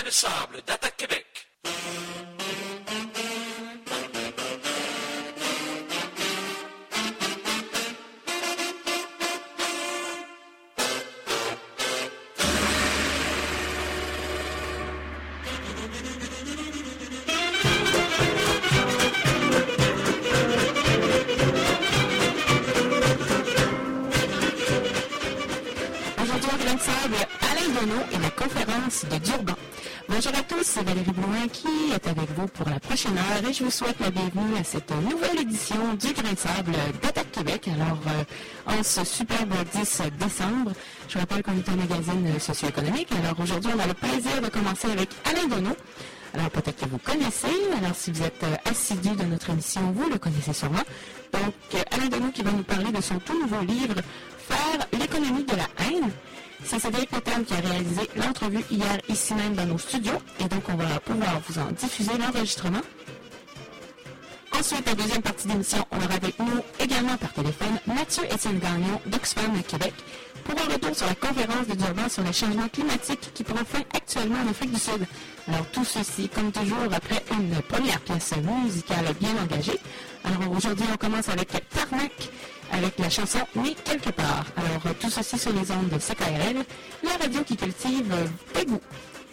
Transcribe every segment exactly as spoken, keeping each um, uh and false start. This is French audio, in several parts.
de sable d'Attaque Québec. Et la conférence de Durban. Bonjour à tous, c'est Valérie Blouin qui est avec vous pour la prochaine heure et je vous souhaite la bienvenue à cette nouvelle édition du Grain de Sable d'Attaque Québec. Alors, euh, en ce superbe dix décembre, je vous rappelle qu'on est un magazine socio-économique. Alors aujourd'hui, on a le plaisir de commencer avec Alain Deneau. Alors peut-être que vous connaissez, alors si vous êtes euh, assidu de notre émission, vous le connaissez sûrement. Donc, euh, Alain Deneau qui va nous parler de son tout nouveau livre « Faire l'économie de la haine ». C'est Cédric Nathan qui a réalisé l'entrevue hier ici même dans nos studios et donc on va pouvoir vous en diffuser l'enregistrement. Ensuite, la deuxième partie d'émission, on aura avec nous également par téléphone Mathieu-Étienne Gagnon d'Oxfam Québec pour un retour sur la conférence de Durban sur les changements climatiques qui prend fin actuellement en Afrique du Sud. Alors tout ceci, comme toujours, après une première pièce musicale bien engagée. Alors aujourd'hui, on commence avec Tarmac, avec la chanson « Né quelque part ». Alors, tout ceci sur les ondes de C K R L, la radio qui cultive des goûts.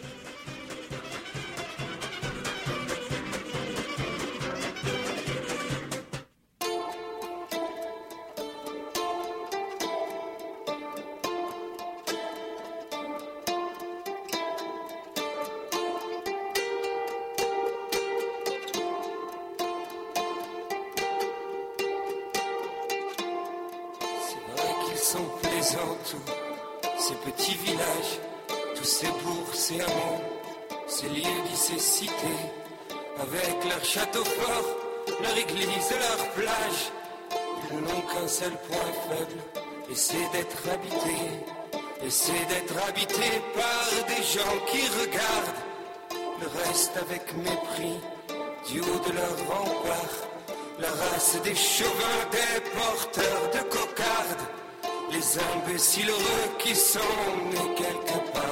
Ces petits villages, tous ces bourgs, ces hameaux, ces lieux dits, ces cités, avec leurs châteaux forts, leur église, leur plage, ils n'ont qu'un seul point faible, et c'est d'être habités, et c'est d'être habités par des gens qui regardent le reste avec mépris, du haut de leur rempart, la race des chauvins, des porteurs de cocardes, les imbéciles heureux qui sont nés quelque part.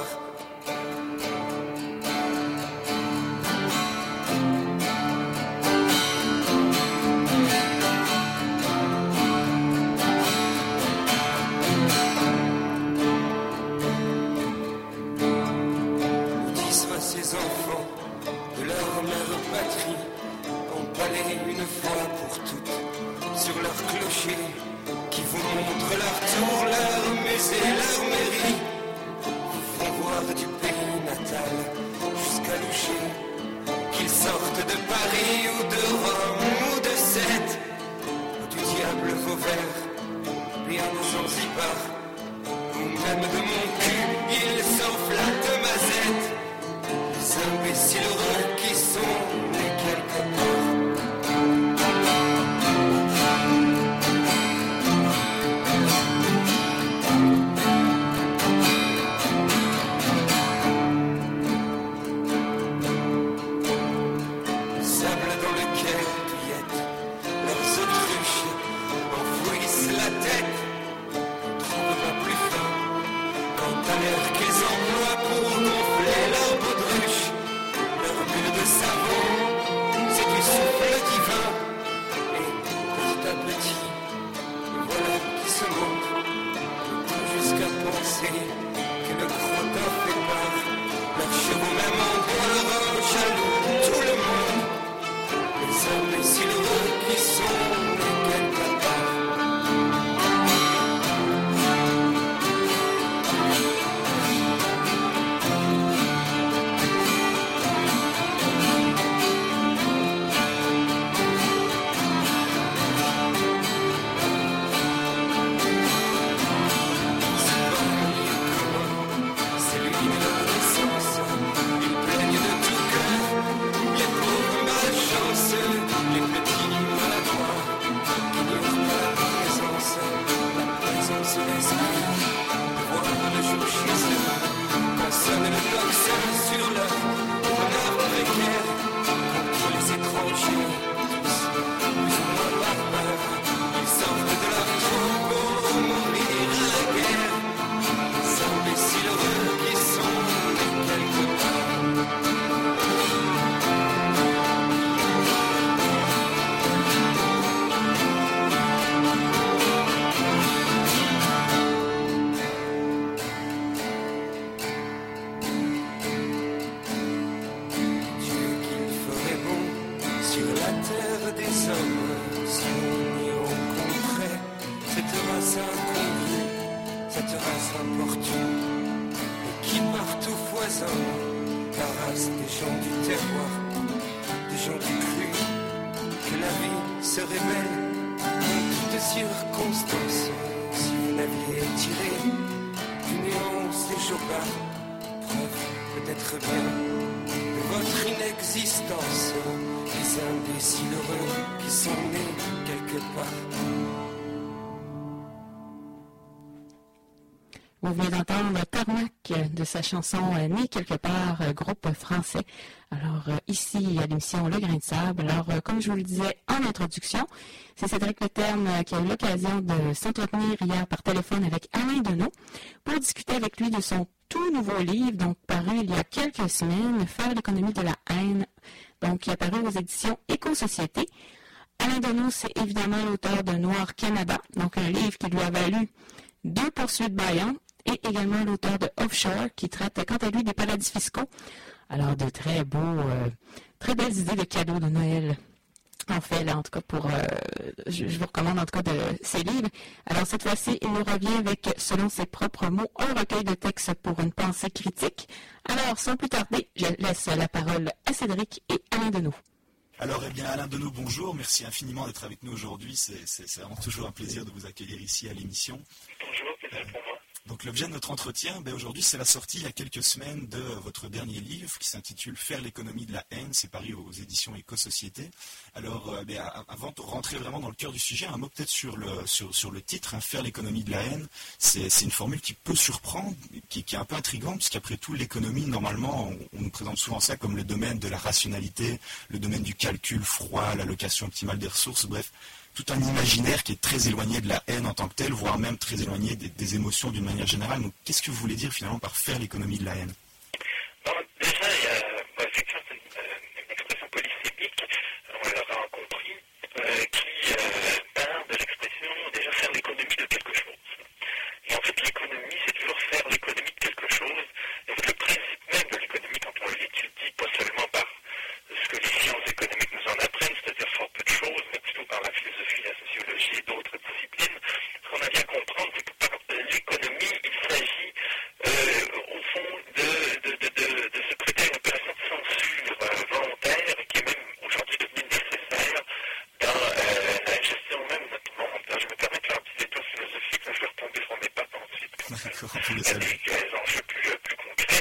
Maudits soient ces enfants de leur mère patrie, empalés une fois pour toutes sur leur clocher, qui vous montrent leur tour, leur musée, leur mairie, vous font voir du pays natal jusqu'à Loucher, qu'ils sortent de Paris ou de Rome ou de Sète, ou du diable Vauvert, bien de Zanzibar, ou même de mon cul, ils s'enflattent de Mazette, les imbéciles heureux qui sont nés quelque part. Trouve moindre des hommes, si on y rencontrait cette race incongrue, cette race importune, et qui partout foisonne, la race des gens du terroir, des gens du cru, que la vie se révèle en toutes circonstances. Si vous n'aviez tiré du nuance des Jobard, preuve peut-être bien de votre inexistence, les imbéciles heureux qui sont nés quelque part. Vous venez d'entendre Carmack de sa chanson « Né quelque part », groupe français. Alors euh, ici à l'émission Le Grain de Sable. Alors euh, comme je vous le disais en introduction, c'est Cédric Leterme euh, qui a eu l'occasion de s'entretenir hier par téléphone avec Alain Deneau pour discuter avec lui de son tout nouveau livre, donc paru il y a quelques semaines, « Faire l'économie de la haine », donc qui est apparu aux éditions Éco-Société. Alain Deneau, c'est évidemment l'auteur de Noir Canada, donc un livre qui lui a valu deux poursuites Bayon, et également l'auteur de Offshore, qui traite quant à lui des paradis fiscaux. Alors, de très beaux, euh, très belles idées de cadeaux de Noël. En fait, là, en tout cas, pour, euh, je, je vous recommande en tout cas de ces livres. Alors, cette fois-ci, il nous revient avec, selon ses propres mots, un recueil de textes pour une pensée critique. Alors, sans plus tarder, je laisse la parole à Cédric et Alain Deneau. Alors, eh bien, Alain Deneau, bonjour. Merci infiniment d'être avec nous aujourd'hui. C'est, c'est, c'est vraiment toujours un plaisir de vous accueillir ici à l'émission. Bonjour, plaisir pour moi. Donc l'objet de notre entretien, ben aujourd'hui, c'est la sortie il y a quelques semaines de votre dernier livre qui s'intitule « Faire l'économie de la haine ». C'est paru aux éditions Éco-Société. Alors, euh, ben, avant de rentrer vraiment dans le cœur du sujet, un mot peut-être sur le, sur, sur le titre, hein, « Faire l'économie de la haine ». C'est, c'est une formule qui peut surprendre, qui, qui est un peu intrigante, puisqu'après tout, l'économie, normalement, on, on nous présente souvent ça comme le domaine de la rationalité, le domaine du calcul froid, l'allocation optimale des ressources, bref. Tout un imaginaire qui est très éloigné de la haine en tant que telle, voire même très éloigné des, des émotions d'une manière générale. Donc, qu'est-ce que vous voulez dire finalement par faire l'économie de la haine? Bon, déjà, il y a bon, effectivement c'est une, une expression polysémique, on l'aura compris, euh, qui euh, part de l'expression déjà faire l'économie de quelque chose. Et en fait, l'économie, c'est toujours faire l'économie de quelque chose. Et c'est le principe même de l'économie quand on l'étudie, pas seulement par ce que les sciences économiques nous en apprennent, c'est-à-dire fort peu de choses, mais plutôt par la philosophie, la sociologie et d'autres disciplines. Ce qu'on a bien à comprendre, c'est que par l'économie, il s'agit euh, au fond de, de, de, de, de se prêter à une opération de censure euh, volontaire et qui est même aujourd'hui devenue nécessaire dans euh, la gestion même de notre monde. Là, je me permets de faire un petit détour philosophique, là, je vais retomber sur mes pattes ensuite. D'accord, on peut le savoir. Avec des enjeux plus, plus concrets.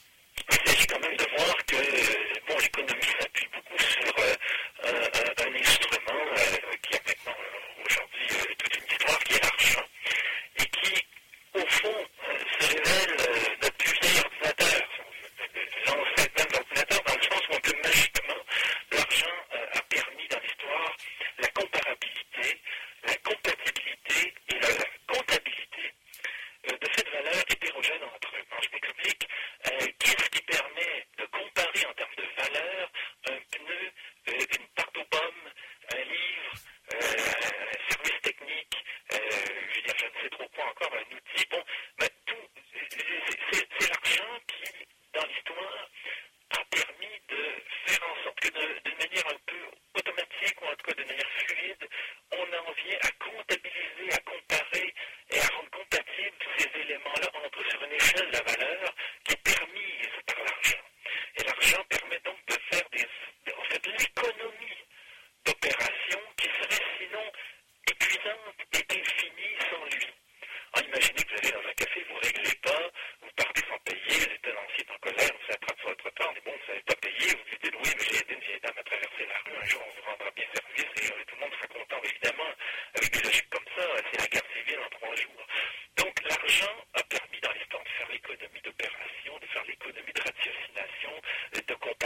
Il s'agit quand même de voir que bon, l'économie s'appuie beaucoup sur euh, un, un, un instrument euh, qui a maintenant euh, aujourd'hui euh, toute une histoire, qui est l'argent, et qui, au fond, euh, se révèle euh, notre plus vieil ordinateur, l'ancêtre même d'ordinateur, dans le sens où un peu magiquement, l'argent euh, a permis dans l'histoire la comparabilité, la compatibilité et la comptabilité euh, de cette valeur hétérogène entre eux. Je m'explique. Euh, qu'est-ce qui permet de comparer en termes de valeur un pneu, euh, une tarte aux pommes, un livre, euh, un service technique, euh, je veux dire, je ne sais trop quoi encore, un outil, bon, ben, tout, c'est, c'est, c'est l'argent qui, dans l'histoire, a permis de faire en sorte que de, d'une manière un peu automatique, ou en tout cas de manière fluide, on en vient à comptabiliser, à comparer et à rendre compatibles ces éléments-là entre eux sur une échelle de valeur qui est permise par l'argent. Et l'argent permet donc de faire des, en fait, l'économie d'opérations qui seraient sinon épuisantes et infinies sans lui. Alors, imaginez que vous allez dans un café, vous ne réglez pas, vous partez sans payer, le tenancier est en colère, vous attrape sur votre retard, mais bon, vous n'avez pas payé, vous lui dites oui, mais j'ai aidé une vieille dame à traverser la rue, un jour on vous rendra bien service et euh, tout le monde sera content, évidemment, avec des logiques comme ça, c'est la guerre civile en trois jours. Donc l'argent a permis dans l'histoire de faire l'économie d'opération, de faire l'économie de ratiocination, de comparer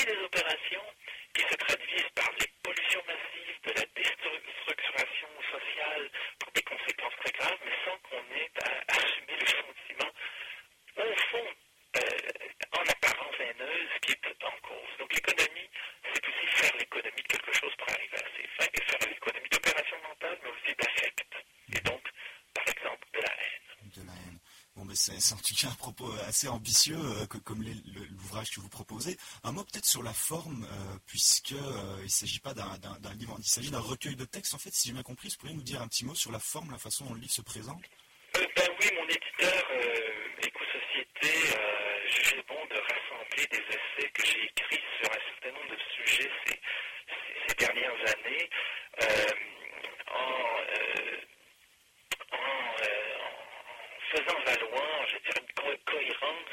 des opérations qui se traduisent par les pollutions massives, de la déstructuration sociale pour des conséquences très graves, mais sans qu'on ait à assumer le sentiment, au fond, euh, en apparence haineuse, qui est en cause. Donc l'économie, c'est aussi faire l'économie de quelque chose pour arriver à ses fins, et faire l'économie d'opérations mentales, mais aussi d'affect. Et donc, par exemple, de la haine. De la haine. Bon, mais c'est, c'est en tout cas un propos assez ambitieux, euh, que, comme les, le, l'ouvrage que vous proposez. Un mot peut-être sur la forme, euh, puisque euh, il ne s'agit pas d'un, d'un, d'un livre, il s'agit d'un recueil de textes. En fait, si j'ai bien compris, vous pourriez nous dire un petit mot sur la forme, la façon dont le livre se présente? euh, Ben oui, mon éditeur, euh, Éco-Société, a jugé bon de rassembler des essais que j'ai écrits sur un certain nombre de sujets ces, ces, ces dernières années, euh, en, euh, en, euh, en faisant valoir, je dirais, une co- cohérence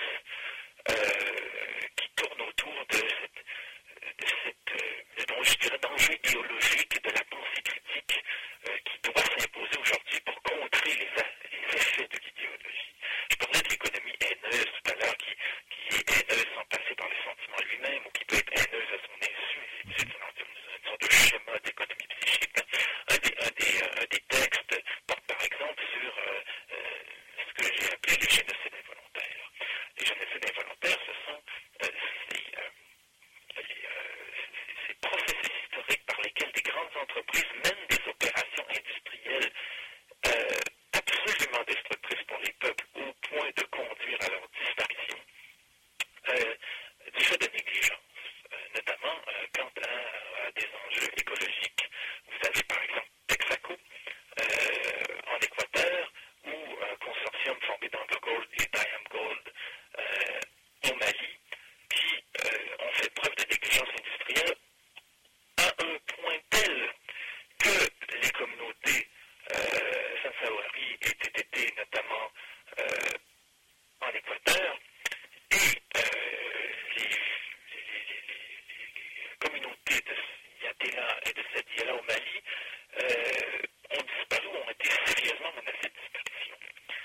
euh, qui tourne autour de cette, de cette euh, dont, je dirais, d'enjeux idéologiques de la pensée critique euh, qui doit s'imposer aujourd'hui pour contrer les, les effets de l'idéologie. Je parlais de l'économie haineuse tout à l'heure, qui, qui est haineuse sans passer par le sentiment lui-même, ou qui peut être haineuse à son insu, et ainsi de suite. C'est une, une sorte de schéma d'économie psychique. Un des, un des, un des textes porte par exemple sur euh, euh, ce que j'ai appelé les génocides involontaires. Les génocides involontaires, ce sont euh, ces, euh, les, euh, ces, ces processus historiques par lesquels des grandes entreprises mènent des opérations industrielles euh, absolument destructrices pour les peuples, au point de conduire à leur disparition, euh, du fait de négligence, euh, notamment euh, quant à, à des enjeux écologiques. Vous avez par exemple Texaco euh, en Équateur, ou un consortium formé d'AngloGold et d'IAMGold euh, au Mali, qui euh, ont fait preuve de négligence industrielle à un point tel que les communautés euh, Sansawari et T T T, notamment euh, en Équateur, et euh, les, les, les, les, les communautés de Yatela et de Sadiela au Mali euh, ont disparu, ont été sérieusement menacées de disparition.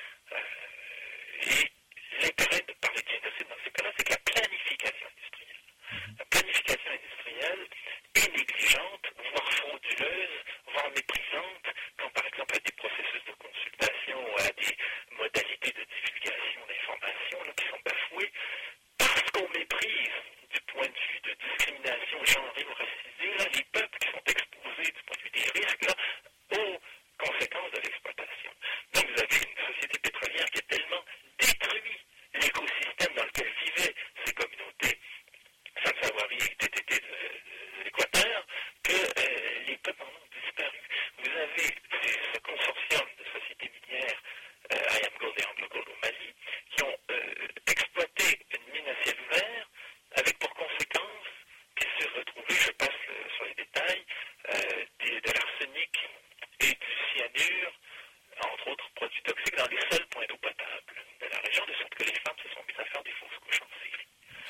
Euh, et l'intérêt de parler de génocide dans ces cas-là, c'est que la planification industrielle, la planification industrielle est négligente, voire frauduleuse, voire méprisante, quand par exemple à des processus de consultation ou à des modalités de divulgation d'informations là, qui sont bafouées, parce qu'on méprise du point de vue de discrimination genrée ou racisée, là, les peuples qui sont exposés du point de vue des risques là, aux conséquences de l'exploitation. Donc vous avez une société pétrolière qui a tellement détruit l'écosystème dans lequel vivaient ces communautés Sansawari et T T T de, de l'Équateur, que euh, les peuples en ont disparu. Vous avez ces, ce consortium de sociétés minières, euh, IAMGold et AngloGold au Mali, qui ont euh, exploité une mine à ciel ouvert, avec pour conséquence qu'ils se retrouvaient, je passe euh, sur les détails, euh, des, de l'arsenic et du cyanure, entre autres produits toxiques, dans les seuls points d'eau potable de la région, de sorte que les femmes se sont mises à faire des fausses couches en série.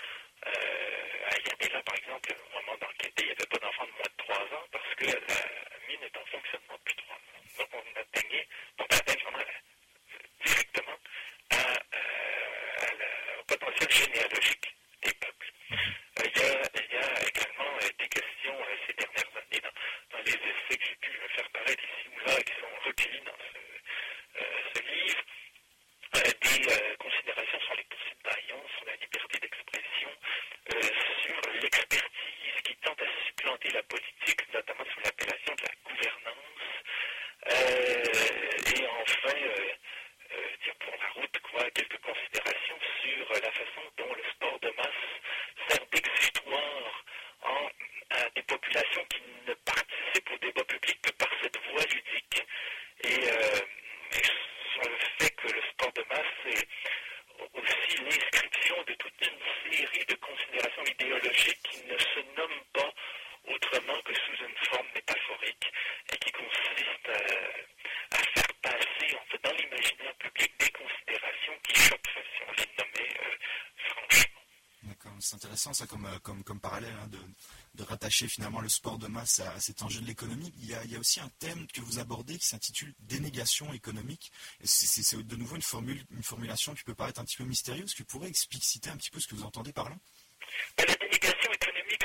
Euh, à Yatela, par exemple, au moment d'enquêter, il n'y avait pas d'enfants de moins de trois ans parce que la mine est en fonctionnement depuis trois ans. Donc on atteignait, on atteint vraiment la, directement à, euh, à la, au potentiel généalogique des peuples. Euh, il, y a, il y a également euh, des questions euh, ces dernières années dans, dans les essais que j'ai pu faire paraître ici ou là, qui sont recueillis dans ce, euh, ce livre, euh, des euh, considérations sur les poursuites d'Aillon, sur la liberté d'expression, euh, sur l'expertise qui tente à supplanter la politique, notamment sous l'appellation de la gouvernance, euh, et enfin, euh, euh, dire pour la route, quoi, quelques considérations sur euh, la façon dont le sport de masse sert d'exutoire en, à des populations qui ne participent au débat public que par cette voie ludique. Et, euh, et sur le fait que le sport de masse, c'est aussi l'inscription de toute une série de considérations idéologiques qui ne se nomment pas autrement que sous une forme métaphorique et qui consistent à, à faire passer en fait, dans l'imaginaire public des considérations qui choquent si on les nommait euh, franchement. D'accord, c'est intéressant ça comme, comme, comme parallèle hein, de, de rattacher finalement le sport de masse à, à cet enjeu de l'économie. Il y, a, il y a aussi un thème que vous abordez qui s'intitule dénégation économique. Et c'est, c'est, c'est de nouveau une, formule, une formulation qui peut paraître un petit peu mystérieuse. Est-ce que vous pourrez expliciter un petit peu ce que vous entendez par là? La dénégation économique,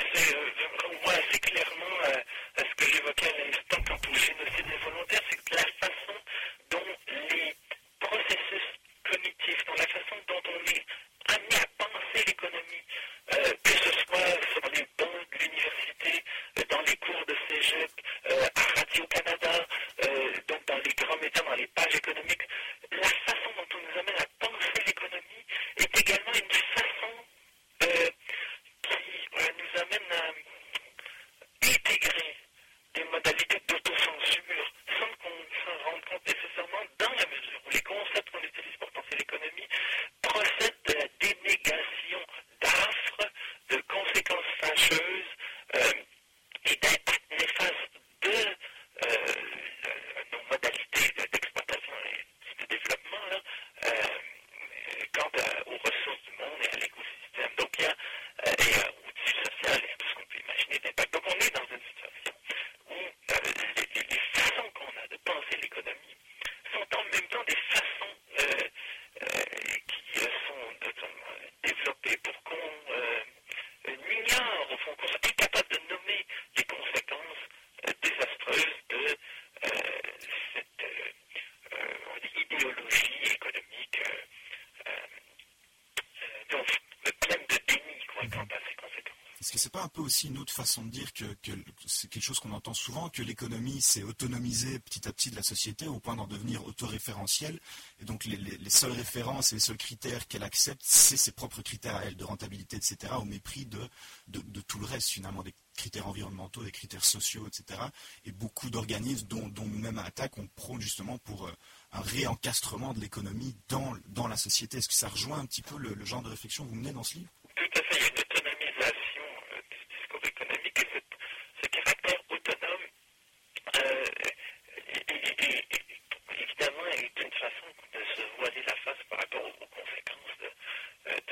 fâcheuse euh, et d'impact néfaste de euh, nos modalités d'exploitation et de développement là, euh, quant à, aux ressources du monde et à l'écosystème. Donc, il y a, euh, et euh, au tissu social et à tout ce qu'on peut imaginer d'impact. Donc, on est dans une situation où euh, les, les façons qu'on a de penser l'économie sont en même temps des façons euh, euh, qui euh, sont euh, développées pour qu'on euh, ignore, au fond, qu'on soit incapable de nommer les conséquences euh, désastreuses de euh, cette euh, euh, idéologie économique euh, euh, donc, pleine de déni quoi, quant à ses conséquences. Est-ce que c'est pas un peu aussi une autre façon de dire que, que c'est quelque chose qu'on entend souvent, que l'économie s'est autonomisée petit à petit de la société au point d'en devenir autoréférentielle, et donc les, les, les seules références et les seuls critères qu'elle accepte, c'est ses propres critères à elle, de rentabilité, et cetera, au mépris de, de, de tout le reste, finalement, des critères environnementaux, des critères sociaux, et cetera. Et beaucoup d'organismes, dont, dont nous-mêmes à Attac, on prône justement pour euh, un réencastrement de l'économie dans, dans la société. Est-ce que ça rejoint un petit peu le, le genre de réflexion que vous menez dans ce livre? Tout à fait, il y a une autonomisation euh, du discours économique et cette, ce caractère autonome, euh, et, et, et, et, évidemment, est une façon de se voiler la face par rapport aux, aux conséquences de, de,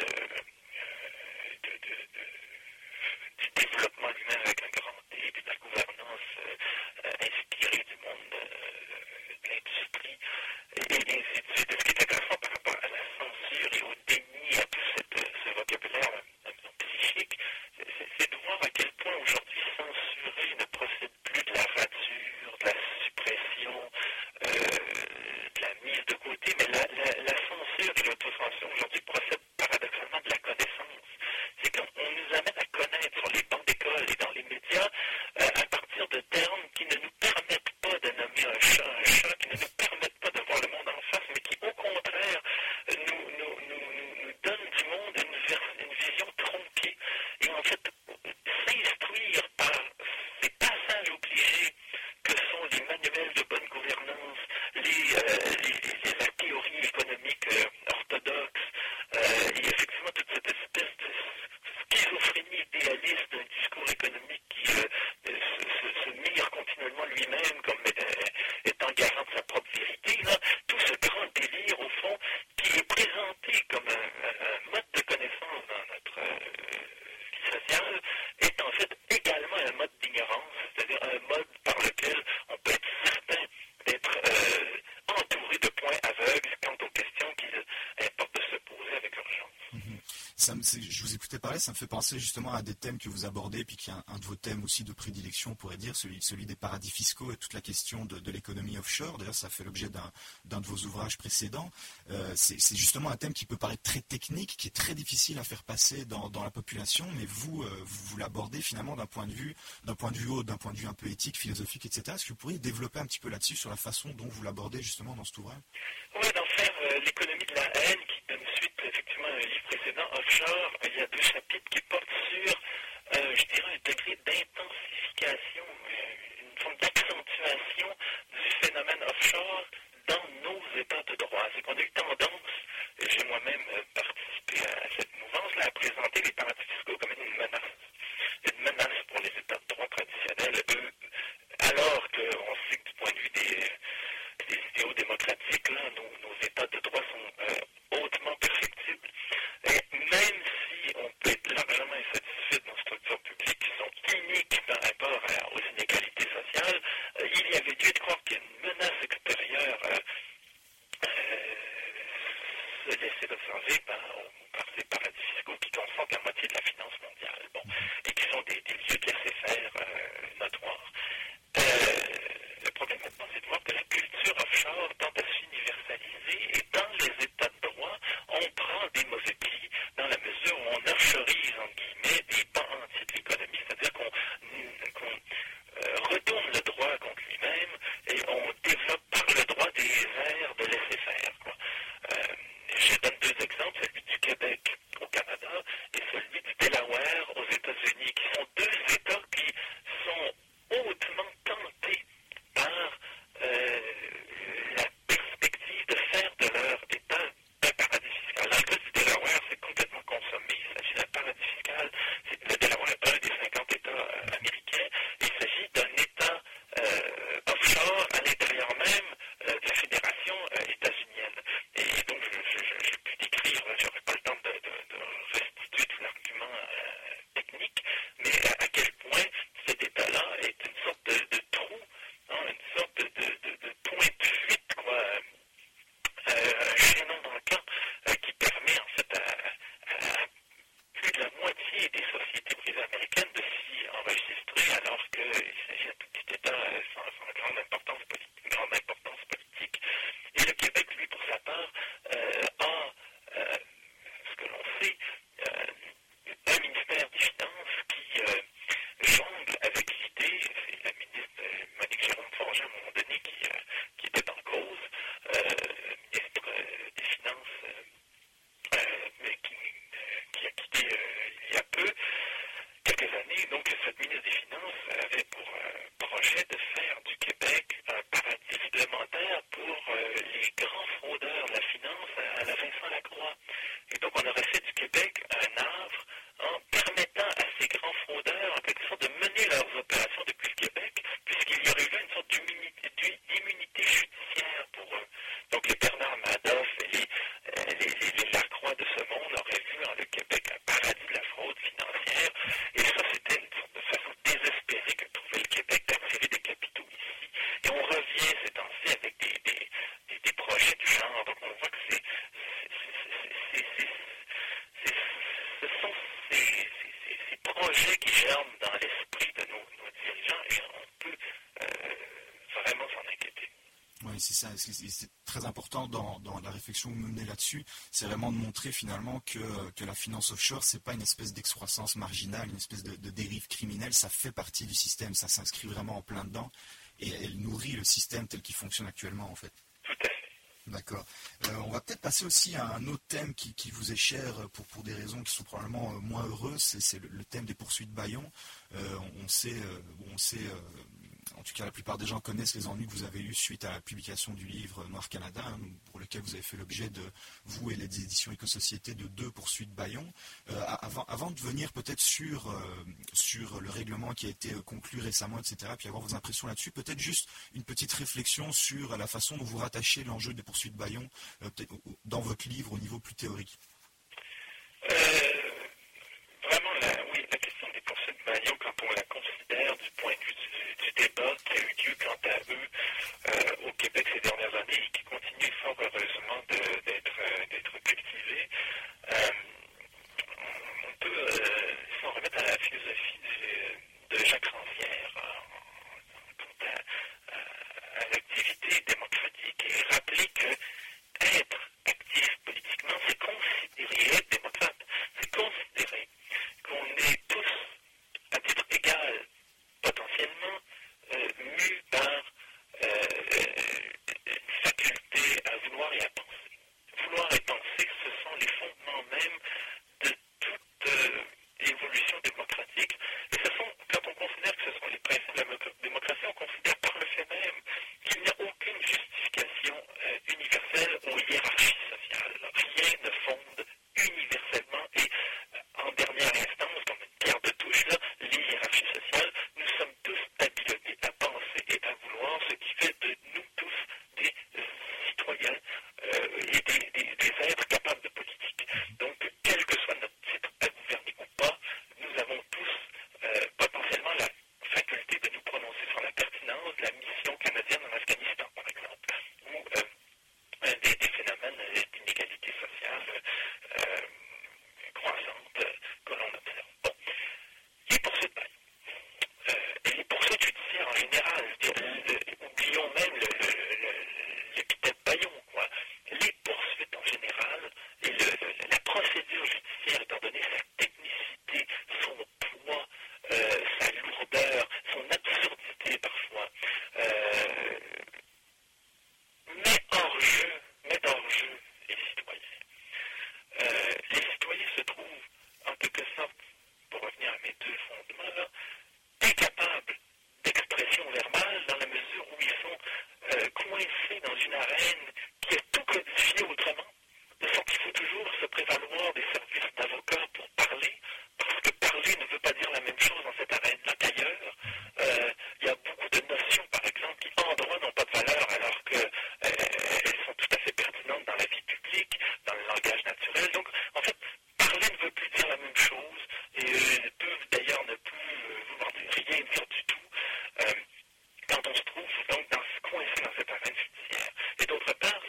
de, de, de, du développement lui-même avec un grand D, et de la gouvernance euh, inspirée du monde euh, de l'industrie, et, et ainsi de suite. Ce qui est intéressant par rapport à la censure et au déni, à tout cette, ce vocabulaire euh, psychique, c'est, c'est de voir à quel point aujourd'hui censurer ne procède plus de la rature, de la suppression, euh, de la mise de côté, mais la, la, la censure et l'autocensure aujourd'hui procèdent paradoxalement de la connaissance. C'est quand on nous amène à connaître sur les bancs d'école et dans les médias euh, à partir de termes qui ne nous permettent pas de nommer un chat un chat, qui ne nous permettent pas de voir le monde en face, mais qui au contraire nous, nous, nous, nous, nous donnent du monde une, vers, une vision tronquée. Et en fait, s'instruire par ces passages obligés que sont les manuels de bonne gouvernance, les, euh, les, les, la théorie économique euh, orthodoxe, euh, et effectivement toute cette espèce de schizophrénie idéaliste d'un discours économique qui euh, se, se, se mire continuellement lui-même comme euh, étant garant de sa propre vérité, là, tout ce grand délire, au fond, qui est présenté comme un, un, un mode de connaissance dans notre euh, vie sociale, est en fait également un mode d'ignorance, c'est-à-dire un mode par lequel on peut être certain d'être euh, entouré de points aveugles quant aux questions qu'il importe de se poser avec urgence. Mm-hmm. Ça me, je vous écoutais parler, ça me fait penser justement à des thèmes que vous abordez, puis qui est un, un de vos thèmes aussi de prédilection, on pourrait dire, celui, celui des paradis fiscaux et toute la question de, de l'économie offshore. D'ailleurs, ça fait l'objet d'un, d'un de vos ouvrages précédents. Euh, c'est, c'est justement un thème qui peut paraître très technique, qui est très difficile à faire passer dans, dans la population, mais vous, euh, vous, vous l'abordez finalement d'un point de vue, d'un point de vue haut, d'un point de vue un peu éthique, philosophique, et cetera. Est-ce que vous pourriez développer un petit peu là-dessus, sur la façon dont vous l'abordez justement dans cet ouvrage? Oui, d'en faire euh, l'économie de la haine, qui donne suite effectivement à un livre précédent, Offshore. Il y a deux chapitres qui portent sur, euh, je dirais, un degré d'intensification, une forme d'accentuation du phénomène offshore dans nos états de droit. C'est qu'on a eu tendance, et j'ai moi-même participé à cette mouvance-là, à présenter les paradis fiscaux comme une menace. Une menace pour les états de droit traditionnels, eux, alors qu'on sait que du point de vue des, des idéaux démocratiques, là, nos, nos états de droit sont euh, hautement perfectibles. Et même si on peut être largement insatisfait de nos structures publiques qui sont iniques oui, donc cette ministre des Finances avait pour euh, projet de faire du Québec un paradis réglementaire pour euh, les grands fraudeurs de la finance à, à la Vincent Lacroix. Et donc on aurait fait du Québec un havre en permettant à ces grands fraudeurs en quelque sorte de mener leurs opérations depuis le Québec, puisqu'il y aurait eu là une sorte d'immunité, d'immunité judiciaire pour eux. Donc les Bernard Madoff et les, euh, les, les, les Lacroix de ce monde auraient vu en le Québec un paradis de la fraude financière. Et ça, c'était une sorte de façon désespérée que trouvait le Québec d'attirer des capitaux ici. Et on revient ces temps-ci avec des, des, des, des projets du genre. Donc on voit que c'est, c'est, c'est, c'est, c'est, ce sont ces, ces, ces, ces projets qui germent dans l'esprit de nos, nos dirigeants et on peut euh, vraiment s'en inquiéter. Oui, c'est ça. C'est, c'est très important dans, dans la réflexion que vous menez là-dessus. C'est vraiment de montrer finalement que, que la finance offshore, c'est pas une espèce d'excroissance marginale, une espèce de, de dérive criminelle. Ça fait partie du système. Ça s'inscrit vraiment en plein dedans et elle nourrit le système tel qu'il fonctionne actuellement, en fait. Tout à fait. D'accord. Euh, on va peut-être passer aussi à un autre thème qui, qui vous est cher pour, pour des raisons qui sont probablement euh, moins heureuses. C'est, c'est le, le thème des poursuites Bayon. Euh, on, on sait, euh, on sait euh, en tout cas la plupart des gens connaissent les ennuis que vous avez eus suite à la publication du livre Noir Canada, hein, pour lequel vous avez fait l'objet de, vous et les éditions Éco-Société, de deux poursuites Bayon. Euh, avant, avant de venir peut-être sur, euh, sur le règlement qui a été conclu récemment, et cetera, puis avoir vos impressions là-dessus, peut-être juste une petite réflexion sur la façon dont vous rattachez l'enjeu des poursuites Bayon euh, peut-être dans votre livre au niveau plus théorique. Euh, vraiment, la, oui, la question des poursuites Bayon, quand on la considère du point de vue du, du débat qui a eu lieu quant à eux euh, au Québec ces dernières années et qui continue fort heureusement de, d'être, euh, d'être cultivé, euh, on peut euh, s'en remettre à la philosophie de, de Jacques Rancière en, quant à, à, à l'activité démocratique et rappeler que être actif politiquement, c'est considérer être démocrate, c'est considérer qu'on est tous, à titre égal, potentiellement euh, mus par euh, une faculté à vouloir et à penser. Vouloir et penser, ce sont les fondements même de toute euh, évolution démocratique. Et ce sont, quand on considère que ce sont les principes de la démocratie, on considère par le fait même qu'il n'y a aucune justification euh, universelle aux hiérarchies sociales. Rien ne fonde universellement et euh, en dernière instance, comme une pierre de touche, là, les hiérarchies sociales, nous sommes tous habilonnés à penser et à vouloir, ce qui fait de nous tous des euh, citoyens euh, et des, des, des êtres capables de politique. Donc, quel que soit notre titre à gouverner ou pas, nous avons tous euh, potentiellement la faculté de nous prononcer sur la pertinence de la mission canadienne en Afghanistan, par exemple, ou euh, des, des phénomènes d'inégalité sociale euh, croissante euh, que l'on observe. Bon, les poursuites Bayon. Euh, et les poursuites judiciaires en général, je dirais, le, oublions même le, le, le, l'épithète Bayon, quoi. Les poursuites en général, et le, le, la procédure judiciaire, étant donné sa technicité, son poids, euh, sa lourdeur, son absurdité parfois, euh, met hors jeu, met hors jeu les citoyens. Euh, les citoyens se trouvent, en quelque sorte, pour revenir à mes deux fondements, là, incapables d'expression verbale dans la mesure où ils sont euh, coincés dans une arène qui est tout codifiée autrement, de sorte qu'il faut toujours se prévaloir des services d'avocats pour parler, parce que parler ne veut pas dire la même chose dans cette arène-là qu'ailleurs. Euh, il y a beaucoup de notions, par exemple, qui en droit n'ont pas de valeur, alors qu'elles euh, sont tout à fait pertinentes dans la vie publique, dans le langage naturel. Donc, en fait, parler ne veut plus dire la même chose, et euh, peuvent d'ailleurs ne plus euh, vouloir dire, rien dire du tout, euh, quand on se trouve donc dans, coincé dans cette arène judiciaire. Et d'autre part,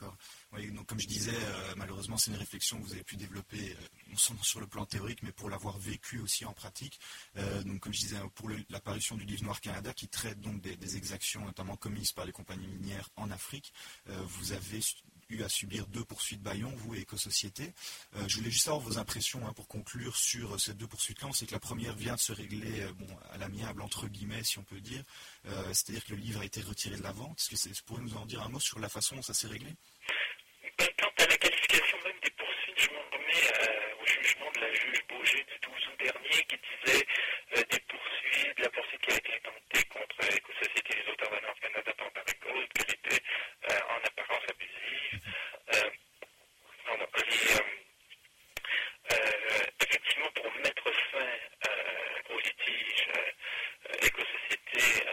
D'accord. Oui, donc comme je disais, euh, malheureusement, c'est une réflexion que vous avez pu développer euh, non seulement sur le plan théorique, mais pour l'avoir vécu aussi en pratique. Euh, donc, comme je disais, pour le, l'apparition du livre Noir Canada, qui traite donc des, des exactions notamment commises par les compagnies minières en Afrique, euh, vous avez eu à subir deux poursuites Bayon, vous et Éco-Société. Euh, je voulais juste avoir vos impressions hein, pour conclure sur ces deux poursuites-là. On sait que la première vient de se régler euh, bon, à l'amiable, entre guillemets, si on peut dire. Euh, c'est-à-dire que le livre a été retiré de la vente. Est-ce que c'est, vous pourriez nous en dire un mot sur la façon dont ça s'est réglé? Ben, quant à la qualification même des poursuites, je m'en remets euh, au jugement de la juge Bauger du douze août dernier qui disait euh, des poursuites, la poursuite qui a été intentée contre Éco-Société et les auteurs de Noir Canada par Barrick Gold, qu'elle était euh, en apparence abusive. Euh, non, non, et, euh, euh, effectivement, pour mettre fin euh, au litige, euh, Éco-Société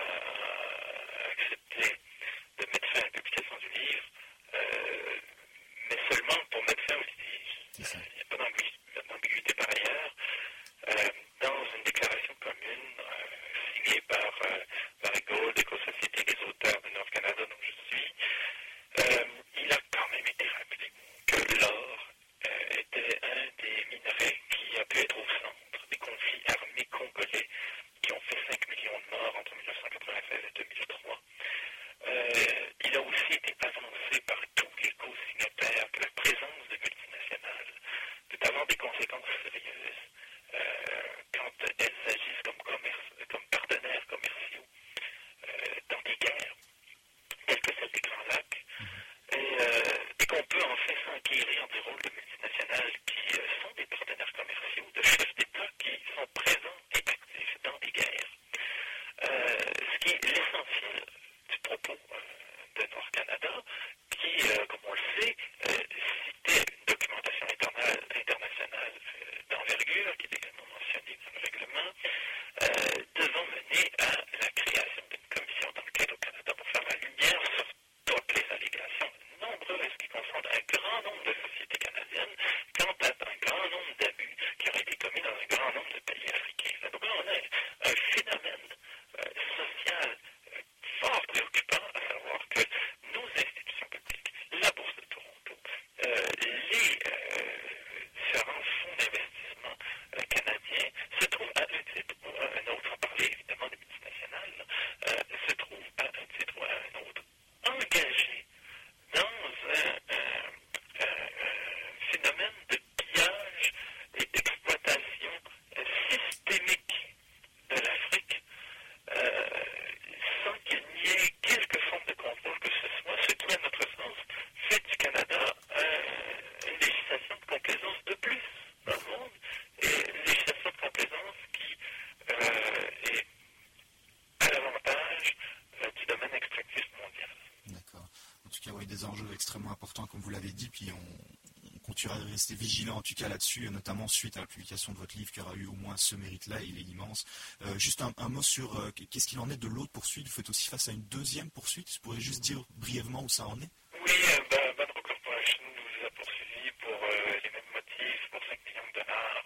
a accepté de mettre fin à la publication du livre. Euh, mais seulement pour mettre fin au litige. Il n'y a pas d'ambiguïté par ailleurs. Euh, dans une déclaration commune euh, signée par euh, Barrick Gold, Éco-Société, les auteurs de North Canada, dont je suis, euh, il a quand même été rappelé que l'or euh, était un des minerais qui a pu être au centre des conflits armés congolais qui ont fait cinq millions de morts entre mille neuf cent quatre-vingt-seize et deux mille trois. Euh, il a aussi été avancé par tous les co-signataires que la présence de multinationales peut avoir des conséquences sérieuses euh, quand elles agissent comme, commerce, comme partenaires commerciaux euh, dans des guerres telles que celle des Grands Lacs, et, euh, et qu'on peut enfin s'enquérir du rôle de multinationales qui euh, sont des partenaires commerciaux de chefs d'État qui sont présents et actifs dans des guerres. Euh, ce qui est l'essentiel du propos euh, de Noir Canada, qui, euh, comme on le sait, euh, citait une documentation internationale, internationale euh, d'envergure, qui est également mentionnée dans le règlement, euh, devant mener à la création d'une commission d'enquête au Canada pour faire la lumière sur toutes les allégations nombreuses qui concernent un grand nombre de sociétés canadiennes quant à un grand nombre d'abus qui auraient été commis dans un grand nombre de pays africains. Donc là, on a un phénomène euh, social euh, fort préoccupant, à savoir que nos institutions publiques, la Bourse de Toronto, euh, les euh, différents fonds d'investissement euh, canadiens se trouvent à un titre ou à un autre, sans parler évidemment des multinationales, euh, se trouvent à un titre ou à un autre engagés dans un, un, un, un phénomène de pillage et d'exploitation euh, systémique de l'Afrique, euh, sans qu'il n'y ait quelque forme de contrôle que ce soit, ce qui, à notre sens, fait du Canada euh, une législation de complaisance de plus dans le monde, et une législation de complaisance qui euh, est à l'avantage euh, du domaine extractif mondial. D'accord. En tout cas, oui, des enjeux extrêmement importants, comme vous l'avez dit, puis on, on continuera de rester vigilant, en tout cas là-dessus, notamment suite à la publication de votre livre, qui aura eu au moins ce mérite-là, et il est immense. Euh, juste un, un mot sur euh, qu'est-ce qu'il en est de l'autre poursuite. Vous faites aussi face à une deuxième poursuite. Vous pourriez juste dire brièvement où ça en est? Oui, euh, ben, Badro Corporation nous a poursuivis pour euh, les mêmes motifs, pour cinq millions de dollars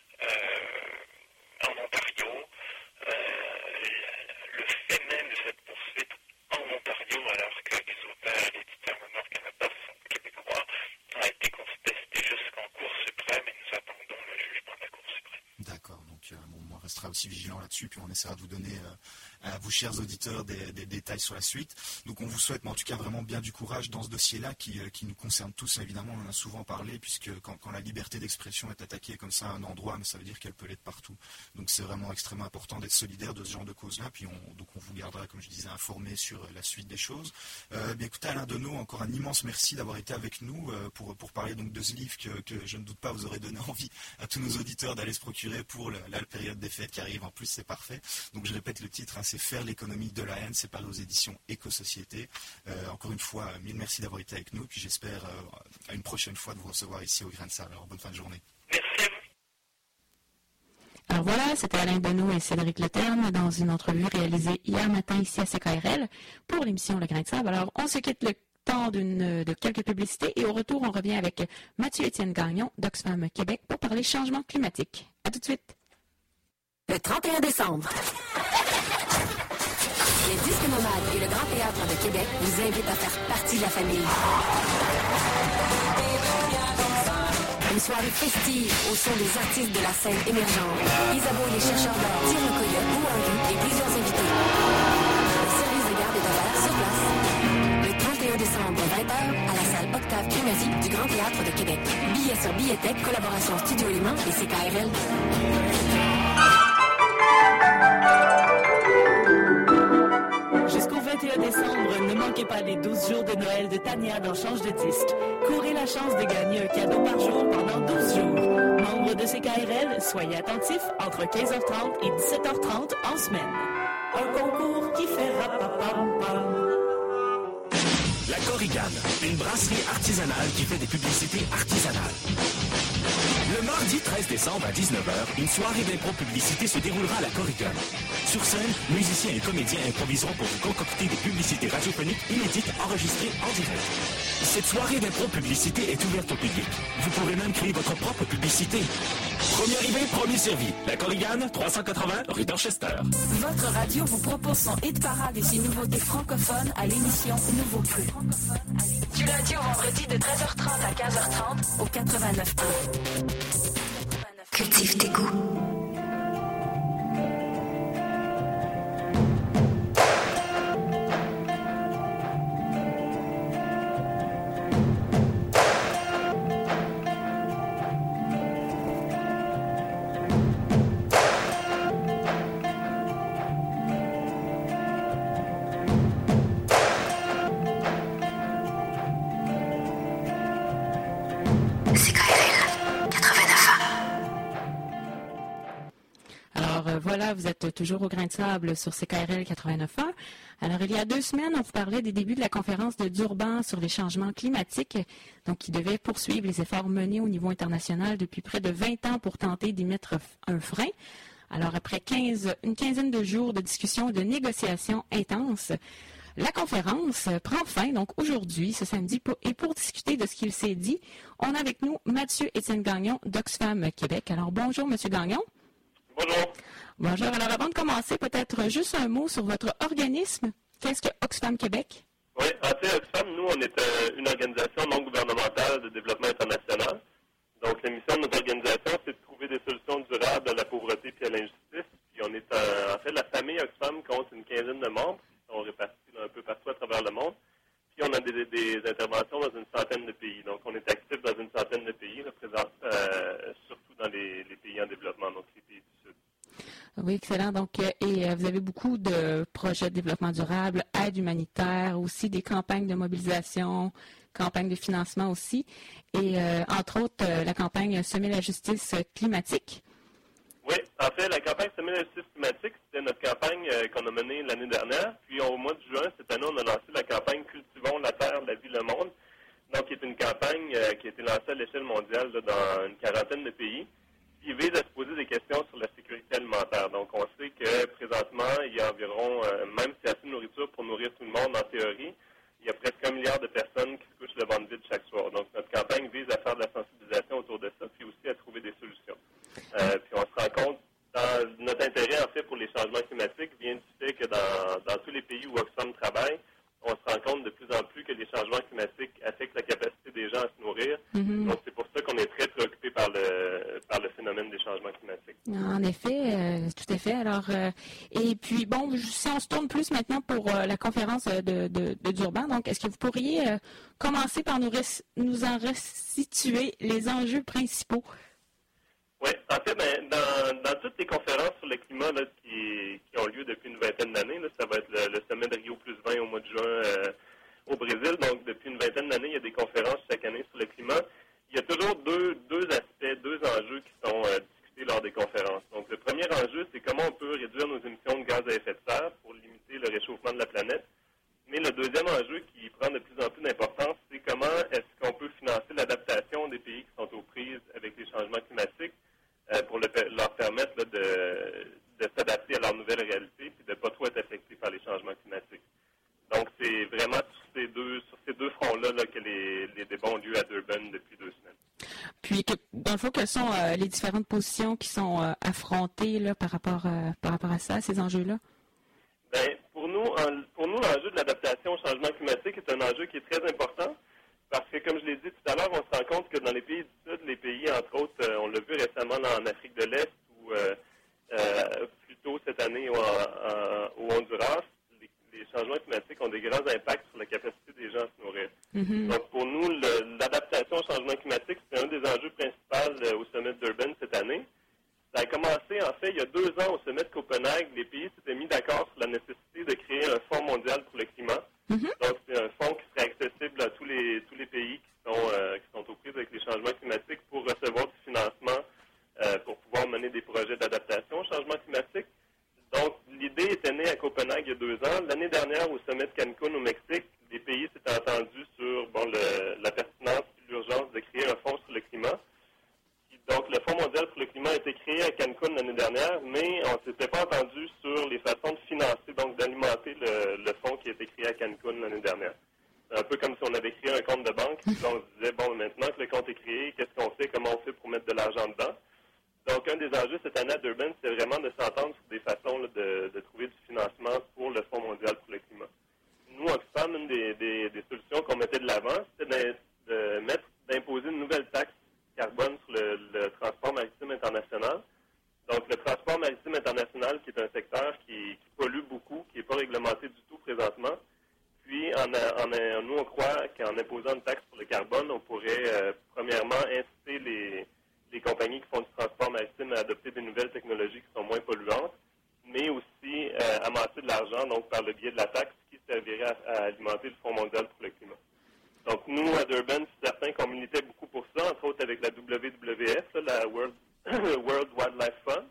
euh, en Ontario. Euh, le fait même de cette poursuite en Ontario, alors que les auteurs et l'éditeur de Noir Canada sont québécois, a été contesté jusqu'en Cour suprême et nous attendons le jugement de la Cour suprême. D'accord, donc euh, bon, on restera aussi vigilant là-dessus, puis on essaiera de vous donner euh, à vous, chers auditeurs, des, des détails sur la suite. Donc on vous souhaite, mais en tout cas vraiment bien du courage dans ce dossier-là qui, euh, qui nous concerne tous, évidemment, on en a souvent parlé, puisque quand, quand la liberté d'expression est attaquée comme ça à un endroit, mais ça veut dire qu'elle peut l'être partout. Donc c'est vraiment extrêmement important d'être solidaire de ce genre de cause-là, puis on, donc on vous gardera, comme je disais, informé sur la suite des choses. Euh, bien écoutez, Alain Deneau, encore un immense merci d'avoir été avec nous euh, pour, pour parler donc de ce livre que, que je ne doute pas vous aurez donné envie à tous nos auditeurs d'aller se procurer pour le, la période des fêtes qui arrive. En plus, c'est parfait. Donc je répète le titre, hein, c'est Faire l'économie de la haine, c'est paru aux éditions Éco-Société. Euh, encore une fois, mille merci d'avoir été avec nous, puis j'espère euh, à une prochaine fois de vous recevoir ici au Grain de Sable. Alors bonne fin de journée. Merci à vous. Alors voilà, c'était Alain Deneau et Cédric Leterme dans une entrevue réalisée hier matin ici à C K R L pour l'émission Le Grain de Sable. Alors on se quitte le temps d'une, de quelques publicités et au retour on revient avec Mathieu-Étienne Gagnon d'Oxfam Québec pour parler changement climatique. À tout de suite. Le trente et un décembre. Les Disques Nomades et le Grand Théâtre de Québec vous invitent à faire partie de la famille. soirée festive au son des artistes de la scène émergente. Isabeau et les chercheurs d'art tirent le coyote ou un riz et plusieurs invités. Le service de garde est ouvert sur place. Le trente et un décembre, vingt heures, à la salle Octave Crémazie du Grand Théâtre de Québec. Billets sur Billetech, collaboration Studio Élément et C K R L. Jusqu'au vingt et un décembre, ne manquez pas les douze jours de Noël de Tania dans Change de disque. Courez la chance de gagner un cadeau par jour pendant douze jours. Membres de C K R L, soyez attentifs entre quinze heures trente et dix-sept heures trente en semaine. Un concours qui fait rapapapam. La Korigane, une brasserie artisanale qui fait des publicités artisanales. Le mardi treize décembre à dix-neuf heures, une soirée d'impro publicité se déroulera à la Korigane. Sur scène, musiciens et comédiens improviseront pour vous concocter des publicités radiophoniques inédites enregistrées en direct. Cette soirée d'impro publicité est ouverte au public. Vous pourrez même créer votre propre publicité. Premier arrivé, premier servi. La Korigane, trois cent quatre-vingts rue Dorchester. Votre radio vous propose son hit parade et ses nouveautés francophones à l'émission Nouveau Cru. Du lundi au vendredi de treize heures trente à quinze heures trente au quatre-vingt-neuf point un. Cultive tes goûts. Voilà, vous êtes toujours au Grain de Sable sur C K R L quatre-vingt-neuf point un. Alors, il y a deux semaines, on vous parlait des débuts de la conférence de Durban sur les changements climatiques, donc qui devait poursuivre les efforts menés au niveau international depuis près de vingt ans pour tenter d'y mettre un frein. Alors, après quinze, une quinzaine de jours de discussions et de négociations intenses, la conférence prend fin, donc aujourd'hui, ce samedi, et pour discuter de ce qu'il s'est dit, on a avec nous Mathieu-Étienne Gagnon d'Oxfam Québec. Alors, bonjour, M. Gagnon. Bonjour. Bonjour. Alors, avant de commencer, peut-être juste un mot sur votre organisme. Qu'est-ce que Oxfam Québec? Oui, en fait, Oxfam, nous, on est euh, une organisation non gouvernementale de développement international. Donc, la mission de notre organisation, c'est de trouver des solutions durables à la pauvreté et à l'injustice. Puis, on est, euh, en fait, la famille Oxfam compte une quinzaine de membres qui sont répartis un peu partout à travers le monde. Puis, on a des, des interventions dans une centaine de pays. Donc, on est actif dans une centaine de pays, représente, euh, surtout dans les, les pays en développement, donc les pays du Sud. Oui, excellent. Donc, euh, et euh, vous avez beaucoup de projets de développement durable, aide humanitaire, aussi des campagnes de mobilisation, campagnes de financement aussi, et euh, entre autres, euh, la campagne Semer la justice climatique. Oui, en fait, la campagne Semer la justice climatique, c'était notre campagne euh, qu'on a menée l'année dernière. Puis, au mois de juin, cette année, on a lancé la campagne Cultivons la terre, la vie, le monde. Donc, qui est une campagne euh, qui a été lancée à l'échelle mondiale là, dans une quarantaine de pays. Qui vise à se poser des questions sur la sécurité alimentaire. Donc, on sait que présentement, il y a environ, euh, même s'il y a assez de nourriture pour nourrir tout le monde en théorie, il y a presque un milliard de personnes qui se couchent le ventre vide chaque soir. Donc, notre campagne vise à faire de la sensibilisation autour de ça, puis aussi à trouver des solutions. Euh, puis, on se rend compte, dans notre intérêt, en fait, pour les changements climatiques vient du fait que dans, dans tous les pays où Oxfam travaille, on se rend compte de plus en plus que les changements climatiques affectent la capacité des gens à se nourrir. Mm-hmm. Donc, c'est pour ça qu'on est très préoccupé par le, par le phénomène des changements climatiques. En effet, euh, tout à fait. Alors, euh, et puis, bon, si on se tourne plus maintenant pour euh, la conférence de, de, de Durban, donc, est-ce que vous pourriez euh, commencer par nous, res, nous en restituer les enjeux principaux? Oui, en fait, ben, dans, dans toutes les conférences sur le climat là, qui, qui ont lieu depuis une vingtaine d'années, là, ça va être le, le sommet de Rio plus vingt au mois de juin euh, au Brésil. Donc, depuis une vingtaine d'années, il y a des conférences chaque année sur le climat. Il y a toujours deux, deux aspects, deux enjeux qui sont euh, discutés lors des conférences. Donc, le premier enjeu, c'est comment on peut réduire nos émissions de gaz à effet de serre pour limiter le réchauffement de la planète. Mais le deuxième enjeu qui prend de plus en plus d'importance, c'est comment est-ce qu'on peut financer l'adaptation des pays qui sont aux prises avec les changements climatiques euh, pour le, leur permettre là, de, de s'adapter à leur nouvelle réalité et de ne pas trop être affectés par les changements climatiques. Donc, c'est vraiment sur ces deux, sur ces deux fronts-là là, que les, les débats ont lieu à Durban depuis deux semaines. Puis, que, dans le fond, quelles sont euh, les différentes positions qui sont euh, affrontées là, par, rapport, euh, par rapport à ça, ces enjeux-là? Bien, pour nous, en, pour nous, l'enjeu de l'adaptation au changement climatique est un enjeu qui est très important parce que, comme je l'ai dit tout à l'heure, on se rend compte que dans les pays du Sud, les pays entre autres, euh, on l'a vu récemment là, en Afrique de l'Est ou euh, euh, plus tôt cette année au, en, au Honduras, les, les changements climatiques ont des grands impacts sur la capacité des gens à se nourrir. Mm-hmm. Donc pour nous, le, l'adaptation au changement climatique, c'est un des enjeux principaux euh, au sommet de Durban cette année. Ça a commencé, en fait, il y a deux ans au sommet de Copenhague. Les pays s'étaient mis d'accord sur la nécessité de créer un fonds mondial pour le climat. Mm-hmm. Donc, c'est un fonds qui serait accessible à tous les tous les pays qui sont euh, qui sont aux prises avec les changements climatiques pour recevoir du financement euh, pour pouvoir mener des projets d'adaptation au changement climatique. Donc, l'idée était née à Copenhague il y a deux ans. L'année dernière, au sommet de Cancun, au Mexique, les pays s'étaient entendus sur bon le, la pertinence et l'urgence de créer un fonds sur le climat. Donc, le Fonds mondial pour le climat a été créé à Cancun l'année dernière, mais on ne s'était pas entendu sur les façons de financer, donc d'alimenter le, le fonds qui a été créé à Cancun l'année dernière. C'est un peu comme si on avait créé un compte de banque, puis on se disait, bon, maintenant que le compte est créé, qu'est-ce qu'on fait, comment on fait pour mettre de l'argent dedans? Donc, un des enjeux cette année à Durban, c'est vraiment de s'entendre sur des façons là, de, de trouver du financement pour le Fonds mondial pour le climat. Nous, Oxfam, une des, des, des solutions qu'on mettait de l'avant, c'était de, de mettre, d'imposer une nouvelle taxe carbone sur le, le transport maritime international. Donc, le transport maritime international, qui est un secteur qui, qui pollue beaucoup, qui n'est pas réglementé du tout présentement. Puis, en, en, nous, on croit qu'en imposant une taxe sur le carbone, on pourrait, euh, premièrement, inciter les, les compagnies qui font du transport maritime à adopter des nouvelles technologies qui sont moins polluantes, mais aussi euh, amasser de l'argent, donc par le biais de la taxe, qui servirait à, à alimenter le Fonds mondial pour le climat. Donc, nous, à Durban, c'est certain qu'on militait beaucoup pour ça, entre autres avec la W W F, là, la World, World Wildlife Fund.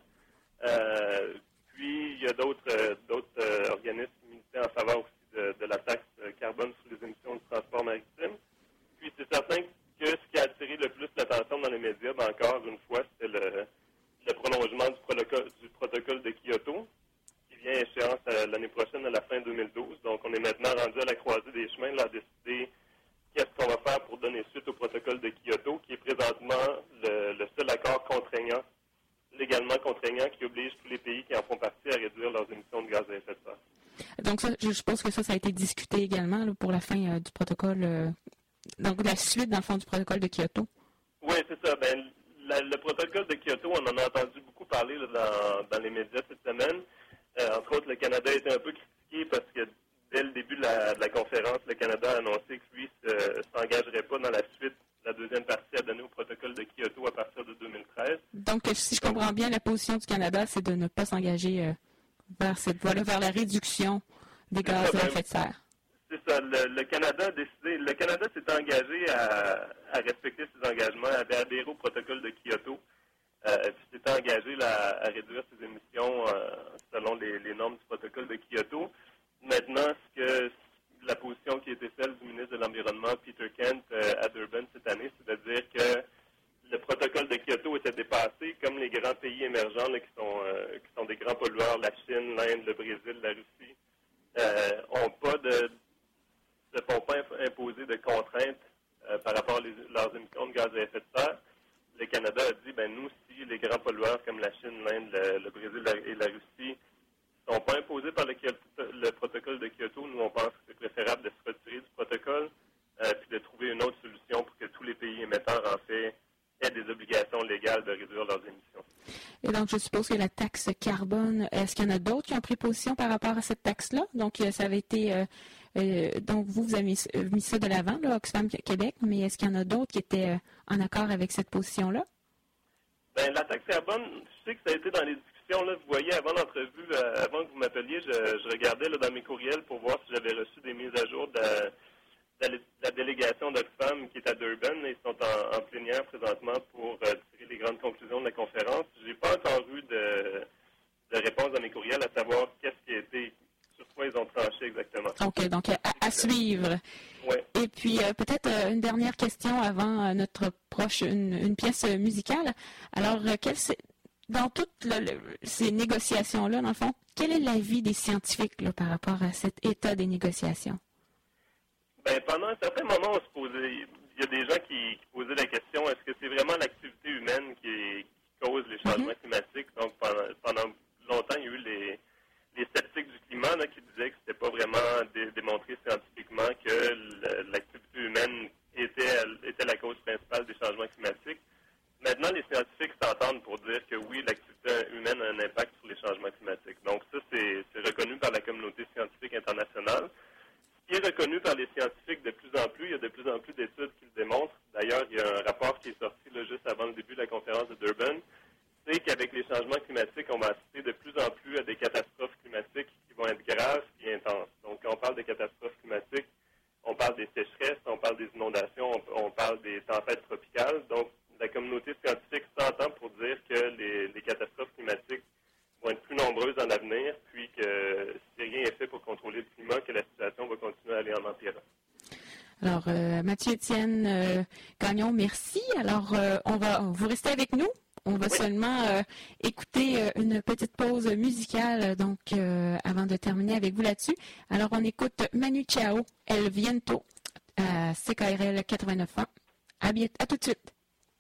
Euh, puis, il y a d'autres, euh, d'autres euh, organismes qui militaient en faveur aussi de, de la taxe carbone sur les émissions de transport maritime. Puis, c'est certain que ce qui a attiré le plus l'attention dans les médias, ben, encore une fois, c'était le, le prolongement du protocole, du protocole de Kyoto, qui vient à échéance à, l'année prochaine, à la fin deux mille douze. Donc, on est maintenant rendu à la croisée des chemins, là, à décider qu'est-ce qu'on va faire pour donner suite au protocole de Kyoto, qui est présentement le, le seul accord contraignant, légalement contraignant, qui oblige tous les pays qui en font partie à réduire leurs émissions de gaz à effet de serre. Donc, ça, je suppose que ça, ça a été discuté également là, pour la fin euh, du protocole, euh, donc la suite, dans le fond, du protocole de Kyoto. Oui, c'est ça. Ben, la, le protocole de Kyoto, on en a entendu beaucoup parler là, dans, dans les médias cette semaine. Euh, entre autres, le Canada a été un peu critiqué parce que dès le début de la, de la conférence, le Canada a annoncé que lui ne s'engagerait pas dans la suite, la deuxième partie à donner au protocole de Kyoto à partir de deux mille treize. Donc, si je comprends bien, la position du Canada, c'est de ne pas s'engager euh, vers cette voie-là, vers la réduction des gaz à effet de serre. C'est ça. Le, le Canada a décidé, le Canada s'est engagé à, à respecter ses engagements, à adhérer au protocole de Kyoto. Euh, puis s'est engagé là, à réduire ses émissions euh, selon les, les normes du protocole de Kyoto. Maintenant, ce que la position qui était celle du ministre de l'Environnement, Peter Kent, euh, à Durban cette année, c'est-à-dire que le protocole de Kyoto était dépassé, comme les grands pays émergents là, qui, sont, euh, qui sont des grands pollueurs, la Chine, l'Inde, le Brésil, la Russie, euh, ont pas de, ne font pas imposer de contraintes euh, par rapport à les, leurs émissions de gaz à effet de serre. Le Canada a dit, ben nous, si les grands pollueurs comme la Chine, l'Inde, le, le Brésil et la Russie ne sont pas imposés par le, le protocole de Kyoto, nous, on pense que c'est préférable de se retirer du protocole euh, puis de trouver une autre solution pour que tous les pays émetteurs, en fait, aient des obligations légales de réduire leurs émissions. Et donc, je suppose que la taxe carbone, est-ce qu'il y en a d'autres qui ont pris position par rapport à cette taxe-là? Donc, ça avait été... Euh, euh, donc, vous, vous avez mis, mis ça de l'avant, là, Oxfam Québec, mais est-ce qu'il y en a d'autres qui étaient euh, en accord avec cette position-là? Bien, la taxe carbone, je sais que ça a été dans les discussions, là, vous voyez, avant l'entrevue, euh, avant que vous m'appeliez, je, je regardais là, dans mes courriels pour voir si j'avais reçu des mises à jour de la, de la, de la délégation d'Oxfam qui est à Durban. Ils sont en, en plénière présentement pour euh, tirer les grandes conclusions de la conférence. Je n'ai pas encore eu de, de réponse dans mes courriels à savoir qu'est-ce qui a été, sur quoi ils ont tranché exactement. OK, donc à, à suivre. Oui. Et puis, euh, peut-être euh, une dernière question avant euh, notre proche, une, une pièce musicale. Alors, euh, quel, dans toutes le, le, ces négociations-là, dans le fond, quel est l'avis des scientifiques là, par rapport à cet état des négociations? Bien, pendant un certain moment, on se posait, il y a des gens qui, qui posaient la question, est-ce que c'est vraiment l'activité humaine qui, qui cause les changements mm-hmm. climatiques? Donc, pendant, pendant longtemps, il y a eu les, les sceptiques du climat là, qui disaient que c'était pas vraiment dé, démontré scientifiquement que le, l'activité humaine était, était la cause principale des changements climatiques. maintenant, les scientifiques s'entendent pour dire que oui, l'activité humaine a un impact sur les changements climatiques. Donc ça, c'est, c'est reconnu par la communauté scientifique internationale. Ce qui est reconnu par les scientifiques de plus en plus, il y a de plus en plus d'études qui le démontrent. D'ailleurs, il y a un rapport qui est sorti là, juste avant le début de la conférence de Durban. C'est qu'avec les changements climatiques, on va assister de plus en plus à des catastrophes climatiques qui vont être graves et intenses. Donc, quand on parle de catastrophes climatiques, on parle des sécheresses, on parle des inondations, on, on parle des tempêtes tropicales. Donc, la communauté scientifique s'entend pour dire que les, les catastrophes climatiques vont être plus nombreuses en l'avenir, puis que si rien n'est fait pour contrôler le climat, que la situation va continuer à aller en empirant. Alors, euh, Mathieu-Étienne euh, Gagnon, merci. Alors, euh, on va vous restez avec nous. On va oui. seulement euh, écouter euh, une petite pause musicale, donc euh, avant de terminer avec vous là-dessus. Alors, on écoute Manu Chao, El Viento, à C K R L quatre-vingt-neuf ans. À, bien, à tout de suite.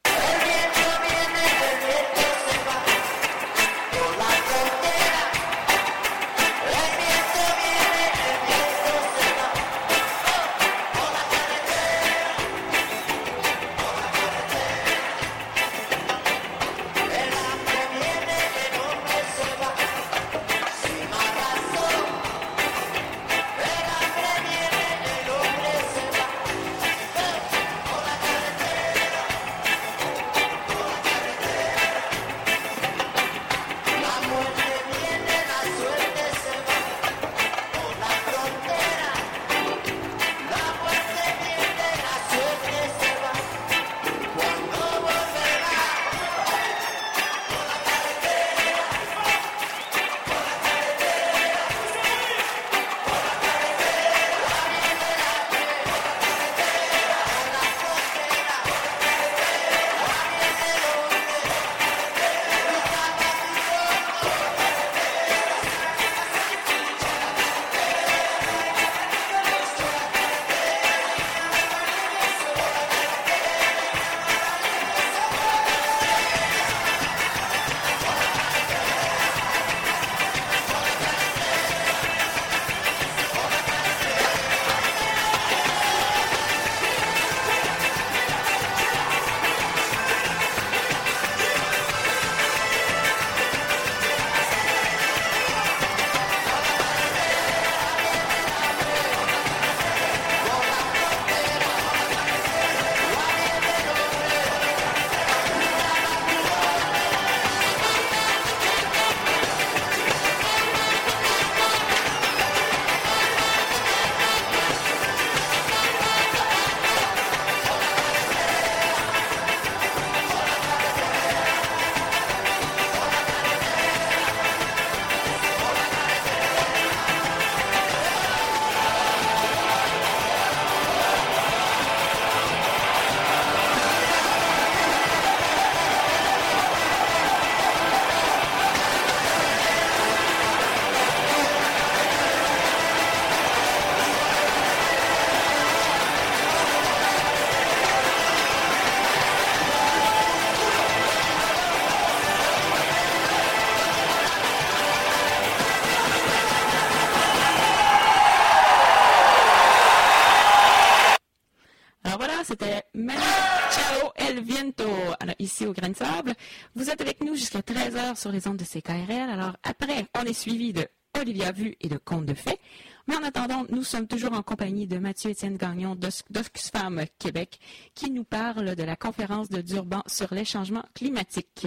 C'était Manu Chao El Viento, alors, ici au Grain de Sable. Vous êtes avec nous jusqu'à treize heures sur les ondes de C K R L. Alors après, on est suivi de Olivia Vu et de Contes de Fées. Mais en attendant, nous sommes toujours en compagnie de Mathieu-Étienne Gagnon d'Oxfam Québec qui nous parle de la conférence de Durban sur les changements climatiques.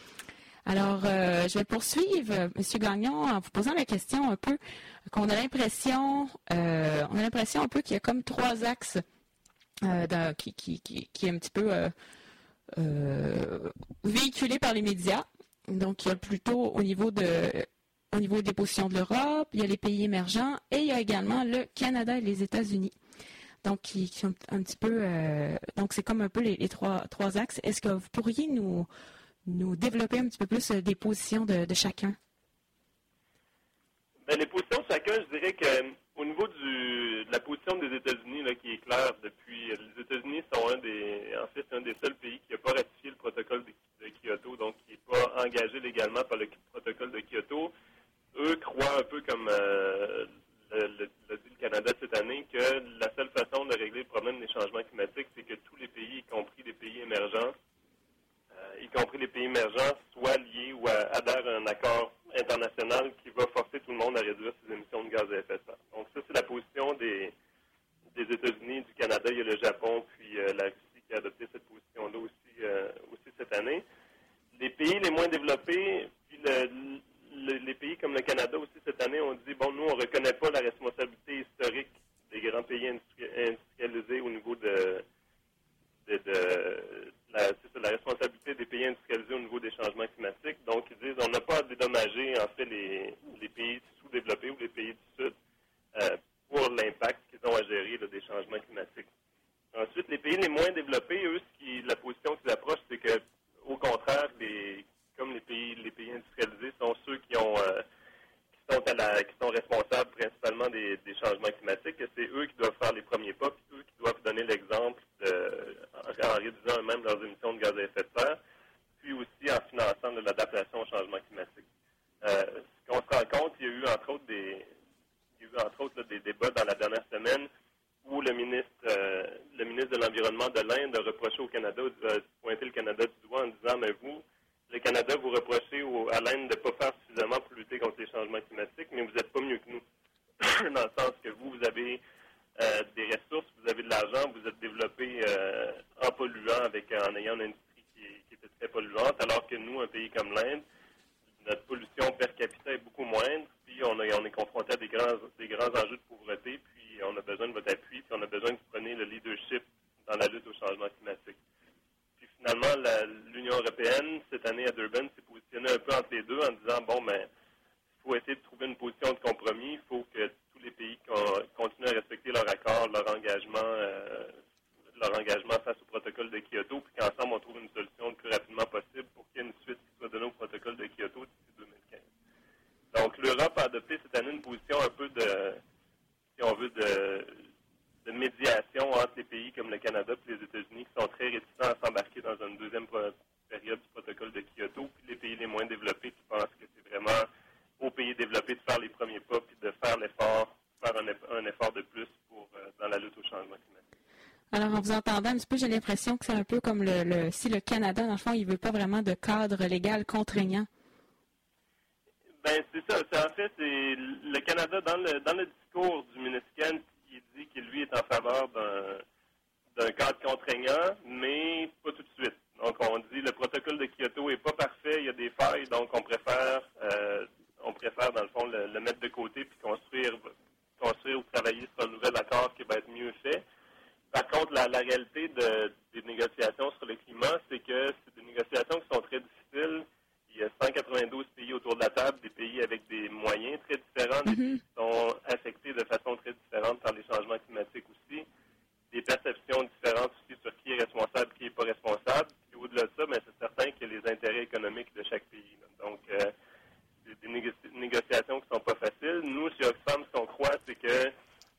Alors, euh, je vais poursuivre, M. Gagnon, en vous posant la question un peu, qu'on a l'impression, euh, on a l'impression un peu qu'il y a comme trois axes euh, dans, qui, qui, qui, qui est un petit peu euh, euh, véhiculé par les médias. Donc, il y a plutôt au niveau de, au niveau des positions de l'Europe, il y a les pays émergents et il y a également le Canada et les États-Unis. Donc, qui, qui sont un petit peu, euh, donc c'est comme un peu les, les trois, trois axes. Est-ce que vous pourriez nous nous développer un petit peu plus des positions de, de chacun? Bien, les positions de chacun, je dirais qu'au niveau du, de la position des États-Unis, là, qui est claire depuis, les États-Unis sont un des, en fait, un des seuls pays qui n'a pas ratifié le protocole de, de Kyoto, donc qui n'est pas engagé légalement par le protocole de Kyoto. Eux croient un peu comme euh, le, le, le dit le Canada cette année, que la seule façon de régler le problème des changements climatiques, c'est que tous les pays, y compris les pays émergents, pays émergents soient liés ou adhèrent à un accord international qui va forcer tout le monde à réduire ses émissions de gaz à effet de serre. Donc ça, c'est la position des, des États-Unis, du Canada, il y a le Japon, puis euh, la Russie qui a adopté cette position-là aussi, euh, aussi cette année. Les pays les moins développés, puis le, le, les pays comme le Canada aussi cette année, ont dit, bon, nous, on ne reconnaît pas la responsabilité historique des grands pays industri- industrialisés au niveau de, de, de la, c'est la responsabilité des pays industrialisés au niveau des changements climatiques. Donc, ils disent, on n'a pas à dédommager, en fait, les, les pays sous-développés ou les pays du Sud euh, pour l'impact qu'ils ont à gérer là, des changements climatiques. Ensuite, les pays les moins développés, eux, ce qui, la position qu'ils approchent, c'est que, au contraire, les, comme les pays, les pays industrialisés sont ceux qui ont euh, qui sont à la, qui sont responsables principalement des, des changements climatiques, que c'est eux qui doivent faire les premiers pas, puis eux qui doivent donner l'exemple de, en, en réduisant eux-mêmes leurs émissions de gaz à effet de serre, puis aussi en finançant de l'adaptation au changement climatique. Euh, ce qu'on se rend compte, il y a eu entre autres des, il y a eu entre autres là, des débats dans la dernière semaine où le ministre, euh, le ministre de l'Environnement de l'Inde a reproché au Canada, a pointé le Canada du doigt en disant, mais vous, le Canada, vous reprochez au, à l'Inde de ne pas faire suffisamment pour lutter contre les changements climatiques, mais vous n'êtes pas mieux que nous. Dans le sens que vous, vous avez euh, des ressources, vous avez de l'argent, vous êtes développé euh, en polluant, avec, en ayant une industrie qui, qui était très polluante, alors que nous, un pays comme l'Inde, notre pollution per capita est beaucoup moindre, puis on, a, on est confronté à des grands, des grands enjeux de pauvreté, puis on a besoin de votre appui, puis on a besoin que vous preniez le leadership dans la lutte au changement climatique. Puis finalement, la, l'Union européenne, cette année à Durban, s'est positionnée un peu entre les deux en disant, bon, ben, il faut essayer de trouver une position de compromis, il faut que tous les pays con, continuent à respecter leur accord, leur engagement, euh, leur engagement face au protocole de Kyoto, puis qu'ensemble, on trouve une solution le plus rapidement possible pour qu'il y ait une suite qui soit donnée au protocole de Kyoto d'ici deux mille quinze. Donc, l'Europe a adopté cette année une position un peu de, si on veut, de, de médiation entre les pays comme le Canada et les États-Unis qui sont très réticents à s'embarquer dans une deuxième pro- période du protocole de Kyoto, puis les pays les moins développés qui pensent que c'est vraiment aux pays développés de faire les premiers pas puis de faire l'effort, faire un, un effort de plus pour, euh, dans la lutte au changement climatique. Alors, en vous entendant un petit peu, j'ai l'impression que c'est un peu comme le, le si le Canada, dans le fond, il ne veut pas vraiment de cadre légal contraignant. Ben c'est ça. C'est, en fait, c'est le Canada, dans le dans le discours du ministre Kent, il dit qu'il, lui, est en faveur d'un, d'un cadre contraignant, mais pas tout de suite. Donc, on dit le protocole de Kyoto n'est pas parfait, il y a des failles, donc on préfère, euh, on préfère, dans le fond, le, le mettre de côté puis construire, construire ou travailler sur un nouvel accord qui va être mieux fait. Par contre, la, la réalité de, des négociations sur le climat, c'est que c'est des négociations qui sont très difficiles. Il y a cent quatre-vingt-douze pays autour de la table, des pays avec des moyens très différents, des pays qui sont affectés de façon très différente par les changements climatiques aussi, des perceptions différentes aussi sur qui est responsable, qui n'est pas responsable. Et au-delà de ça, bien, c'est certain qu'il y a les intérêts économiques de chaque pays. Là. Donc, euh, c'est des négo- négociations qui ne sont pas faciles. Nous, chez Oxfam, ce qu'on croit, c'est que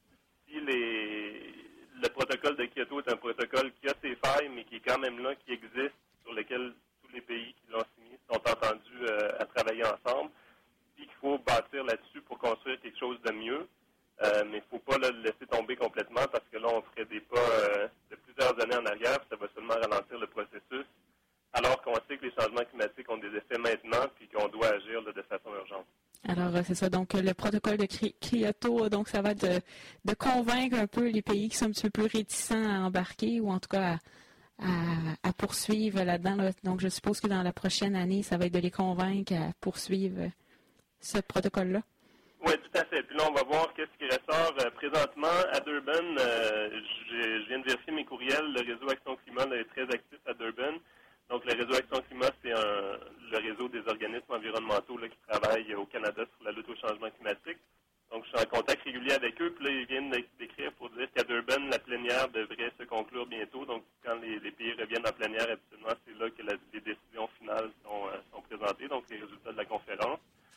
si les... le protocole de Kyoto est un protocole qui a ses failles, mais qui est quand même là, qui existe, sur lequel tous les pays qui l'ont signé sont entendus euh, à travailler ensemble, puis qu'il faut bâtir là-dessus pour construire quelque chose de mieux. Euh, mais il ne faut pas là, le laisser tomber complètement parce que là, on ferait des pas euh, de plusieurs années en arrière, puis ça va seulement ralentir le processus, alors qu'on sait que les changements climatiques ont des effets maintenant, puis qu'on doit agir là, de façon urgente. Alors, c'est ça. Donc, le protocole de Kyoto, donc, ça va de, de convaincre un peu les pays qui sont un petit peu plus réticents à embarquer ou en tout cas à, à, à poursuivre là-dedans. Là. Donc, je suppose que dans la prochaine année, ça va être de les convaincre à poursuivre ce protocole-là. Oui, tout à fait. Puis là, on va voir qu'est-ce qui ressort. Euh, présentement, à Durban, euh, je viens de vérifier mes courriels. Le réseau Action Climat là, est très actif à Durban. Donc, le réseau Action Climat, c'est un, le réseau des organismes environnementaux là, qui travaillent au Canada sur la lutte au changement climatique. Donc, je suis en contact régulier avec eux. Puis là, ils viennent d'écrire pour dire qu'à Durban, la plénière devrait se conclure bientôt. Donc, quand les, les pays reviennent en plénière, habituellement, c'est là que la, les décisions finales sont, euh, sont présentées, donc les résultats de la conférence.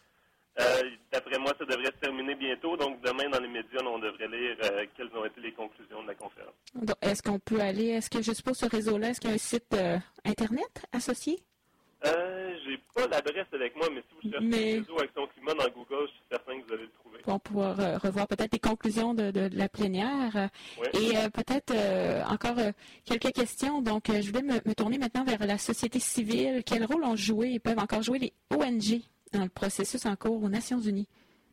Euh, d'après moi, ça devrait se terminer bientôt. Donc, demain, dans les médias, on devrait lire euh, quelles ont été les conclusions de la conférence. Donc, est-ce qu'on peut aller, est-ce que, je suppose, ce réseau-là, est-ce qu'il y a un site euh, Internet associé? Euh, j'ai j'ai pas l'adresse avec moi, mais si vous cherchez mais... Réseau Action Climat dans Google, je suis certain que vous allez le trouver. Pour pouvoir euh, revoir peut-être les conclusions de, de, de la plénière. Oui. Et euh, peut-être euh, encore euh, quelques questions. Donc, euh, je voulais me, me tourner maintenant vers la société civile. Quel rôle ont joué et peuvent encore jouer les O N G dans le processus en cours aux Nations unies?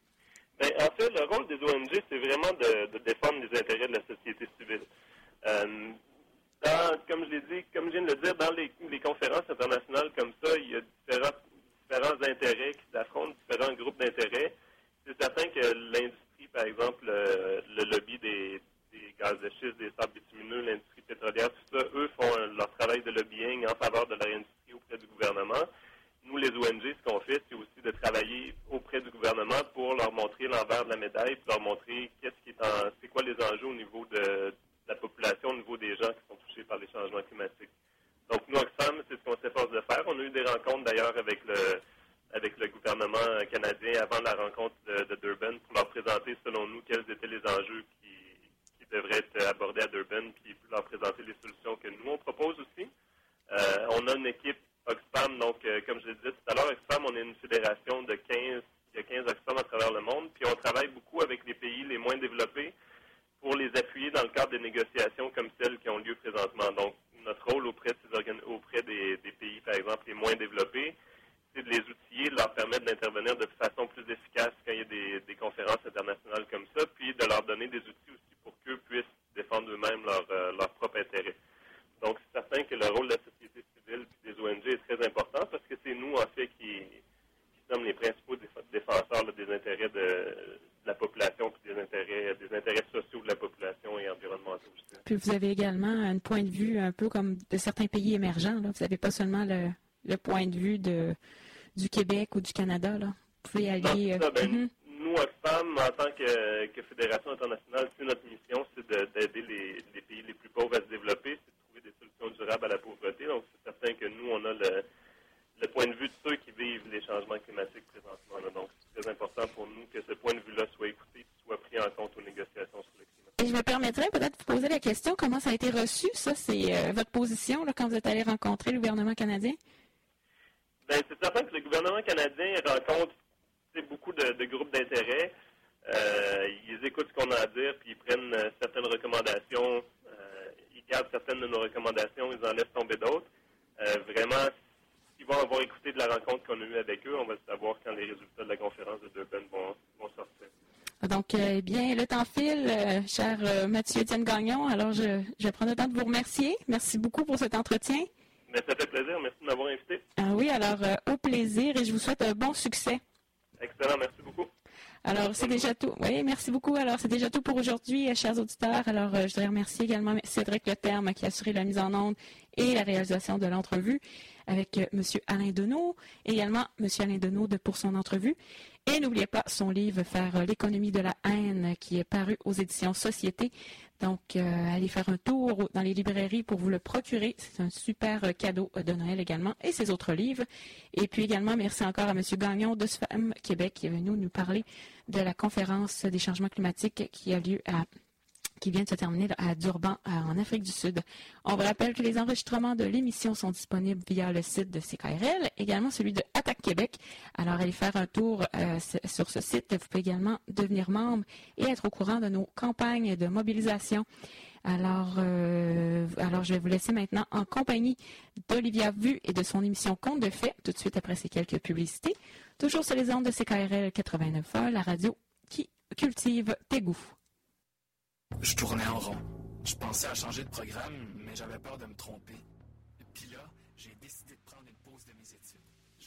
Bien, en fait, le rôle des O N G, c'est vraiment de, de défendre les intérêts de la société civile. Euh, dans, comme je l'ai dit, comme je viens de le dire, dans les, les conférences internationales comme ça, il y a différents, différents intérêts qui s'affrontent, différents groupes d'intérêts. C'est certain que l'industrie, par exemple, le, le lobby des, des gaz de schiste, des sables bitumineux, l'industrie pétrolière, tout ça, eux font leur travail de lobbying en faveur de leur industrie auprès du gouvernement. Nous, les O N G, ce qu'on fait, c'est aussi de travailler auprès du gouvernement pour leur montrer l'envers de la médaille, pour leur montrer qu'est-ce qui est en, c'est quoi les enjeux au niveau de, de la population, au niveau des gens qui sont touchés par les changements climatiques. Donc, nous, Oxfam, c'est ce qu'on s'efforce de faire. On a eu des rencontres, d'ailleurs, avec le avec le gouvernement canadien avant la rencontre de, de Durban pour leur présenter, selon nous, quels étaient les enjeux qui, qui devraient être abordés à Durban, puis leur présenter les solutions que nous, on propose aussi. Euh, on a une équipe Oxfam, donc, euh, comme je le disais tout à l'heure, Oxfam, on est une fédération de quinze, il y a quinze Oxfam à travers le monde, puis on travaille beaucoup avec les pays les moins développés pour les appuyer dans le cadre des négociations comme celles qui ont lieu présentement. Donc, notre rôle auprès, de ces organ- auprès des, des pays, par exemple, les moins développés, c'est de les outiller, de leur permettre d'intervenir de façon plus efficace quand il y a des, des conférences internationales comme ça, puis de leur donner des outils aussi pour qu'eux puissent défendre eux-mêmes leur, euh, leur propre intérêt. Donc, c'est certain que le rôle de la société civile et des O N G est très important parce que c'est nous, en fait, qui, qui sommes les principaux défenseurs là, des intérêts de, de la population puis des intérêts, des intérêts sociaux de la population et environnementaux aussi. Puis vous avez également un point de vue un peu comme de certains pays émergents. Là. Vous n'avez pas seulement le, le point de vue de, du Québec ou du Canada. Là. Vous pouvez aller... Non, ça, ben, euh, mm-hmm. Nous, Oxfam, en tant que, que Fédération internationale, c'est notre mission, c'est de, d'aider les, les pays les plus pauvres à se développer, c'est de trouver des solutions durables à la pauvreté. Donc, c'est certain que nous, on a le, le point de vue de ceux qui vivent les changements climatiques présentement. Là. Donc, c'est très important pour nous que ce point de vue-là soit écouté et soit pris en compte aux négociations sur le climat. Et je me permettrais peut-être de vous poser la question, comment ça a été reçu, ça, c'est euh, votre position là, quand vous êtes allé rencontrer le gouvernement canadien? Bien, c'est certain que le gouvernement canadien rencontre beaucoup de, de groupes d'intérêt. Euh, ils écoutent ce qu'on a à dire, puis ils prennent euh, certaines recommandations. Euh, ils gardent certaines de nos recommandations, ils en laissent tomber d'autres. Euh, vraiment, ils vont avoir écouté de la rencontre qu'on a eue avec eux. On va le savoir quand les résultats de la conférence de Durban vont, vont sortir. Donc, euh, eh bien, le temps file, euh, cher euh, Mathieu Étienne Gagnon. Alors, je, je vais prendre le temps de vous remercier. Merci beaucoup pour cet entretien. Mais ça fait plaisir. Merci de m'avoir invité. Ah oui, alors, euh, au plaisir et je vous souhaite un bon succès. Excellent, merci beaucoup. Alors, c'est déjà tout. Oui, merci beaucoup. Alors, c'est déjà tout pour aujourd'hui, chers auditeurs. Alors, euh, je voudrais remercier également Cédric Leterme qui a assuré la mise en onde et la réalisation de l'entrevue avec euh, M. Alain Deneau, et également M. Alain Deneau de, pour son entrevue. Et n'oubliez pas son livre « Faire euh, l'économie de la haine » qui est paru aux éditions Société. Donc, euh, allez faire un tour dans les librairies pour vous le procurer. C'est un super euh, cadeau de Noël également, et ses autres livres. Et puis également, merci encore à M. Gagnon de S F A M Québec qui est venu nous parler de la conférence des changements climatiques qui a lieu à qui vient de se terminer à Durban, en Afrique du Sud. On vous rappelle que les enregistrements de l'émission sont disponibles via le site de C K R L, également celui de Attaque Québec. Alors, allez faire un tour euh, sur ce site. Vous pouvez également devenir membre et être au courant de nos campagnes de mobilisation. Alors, euh, alors, je vais vous laisser maintenant en compagnie d'Olivia Vu et de son émission Contes de fait, tout de suite après ces quelques publicités. Toujours sur les ondes de C K R L quatre-vingt-neuf A, la radio qui cultive tes goûts. Je tournais en rond. Je pensais à changer de programme, mais j'avais peur de me tromper. Puis là, j'ai décidé de prendre une pause de mes études.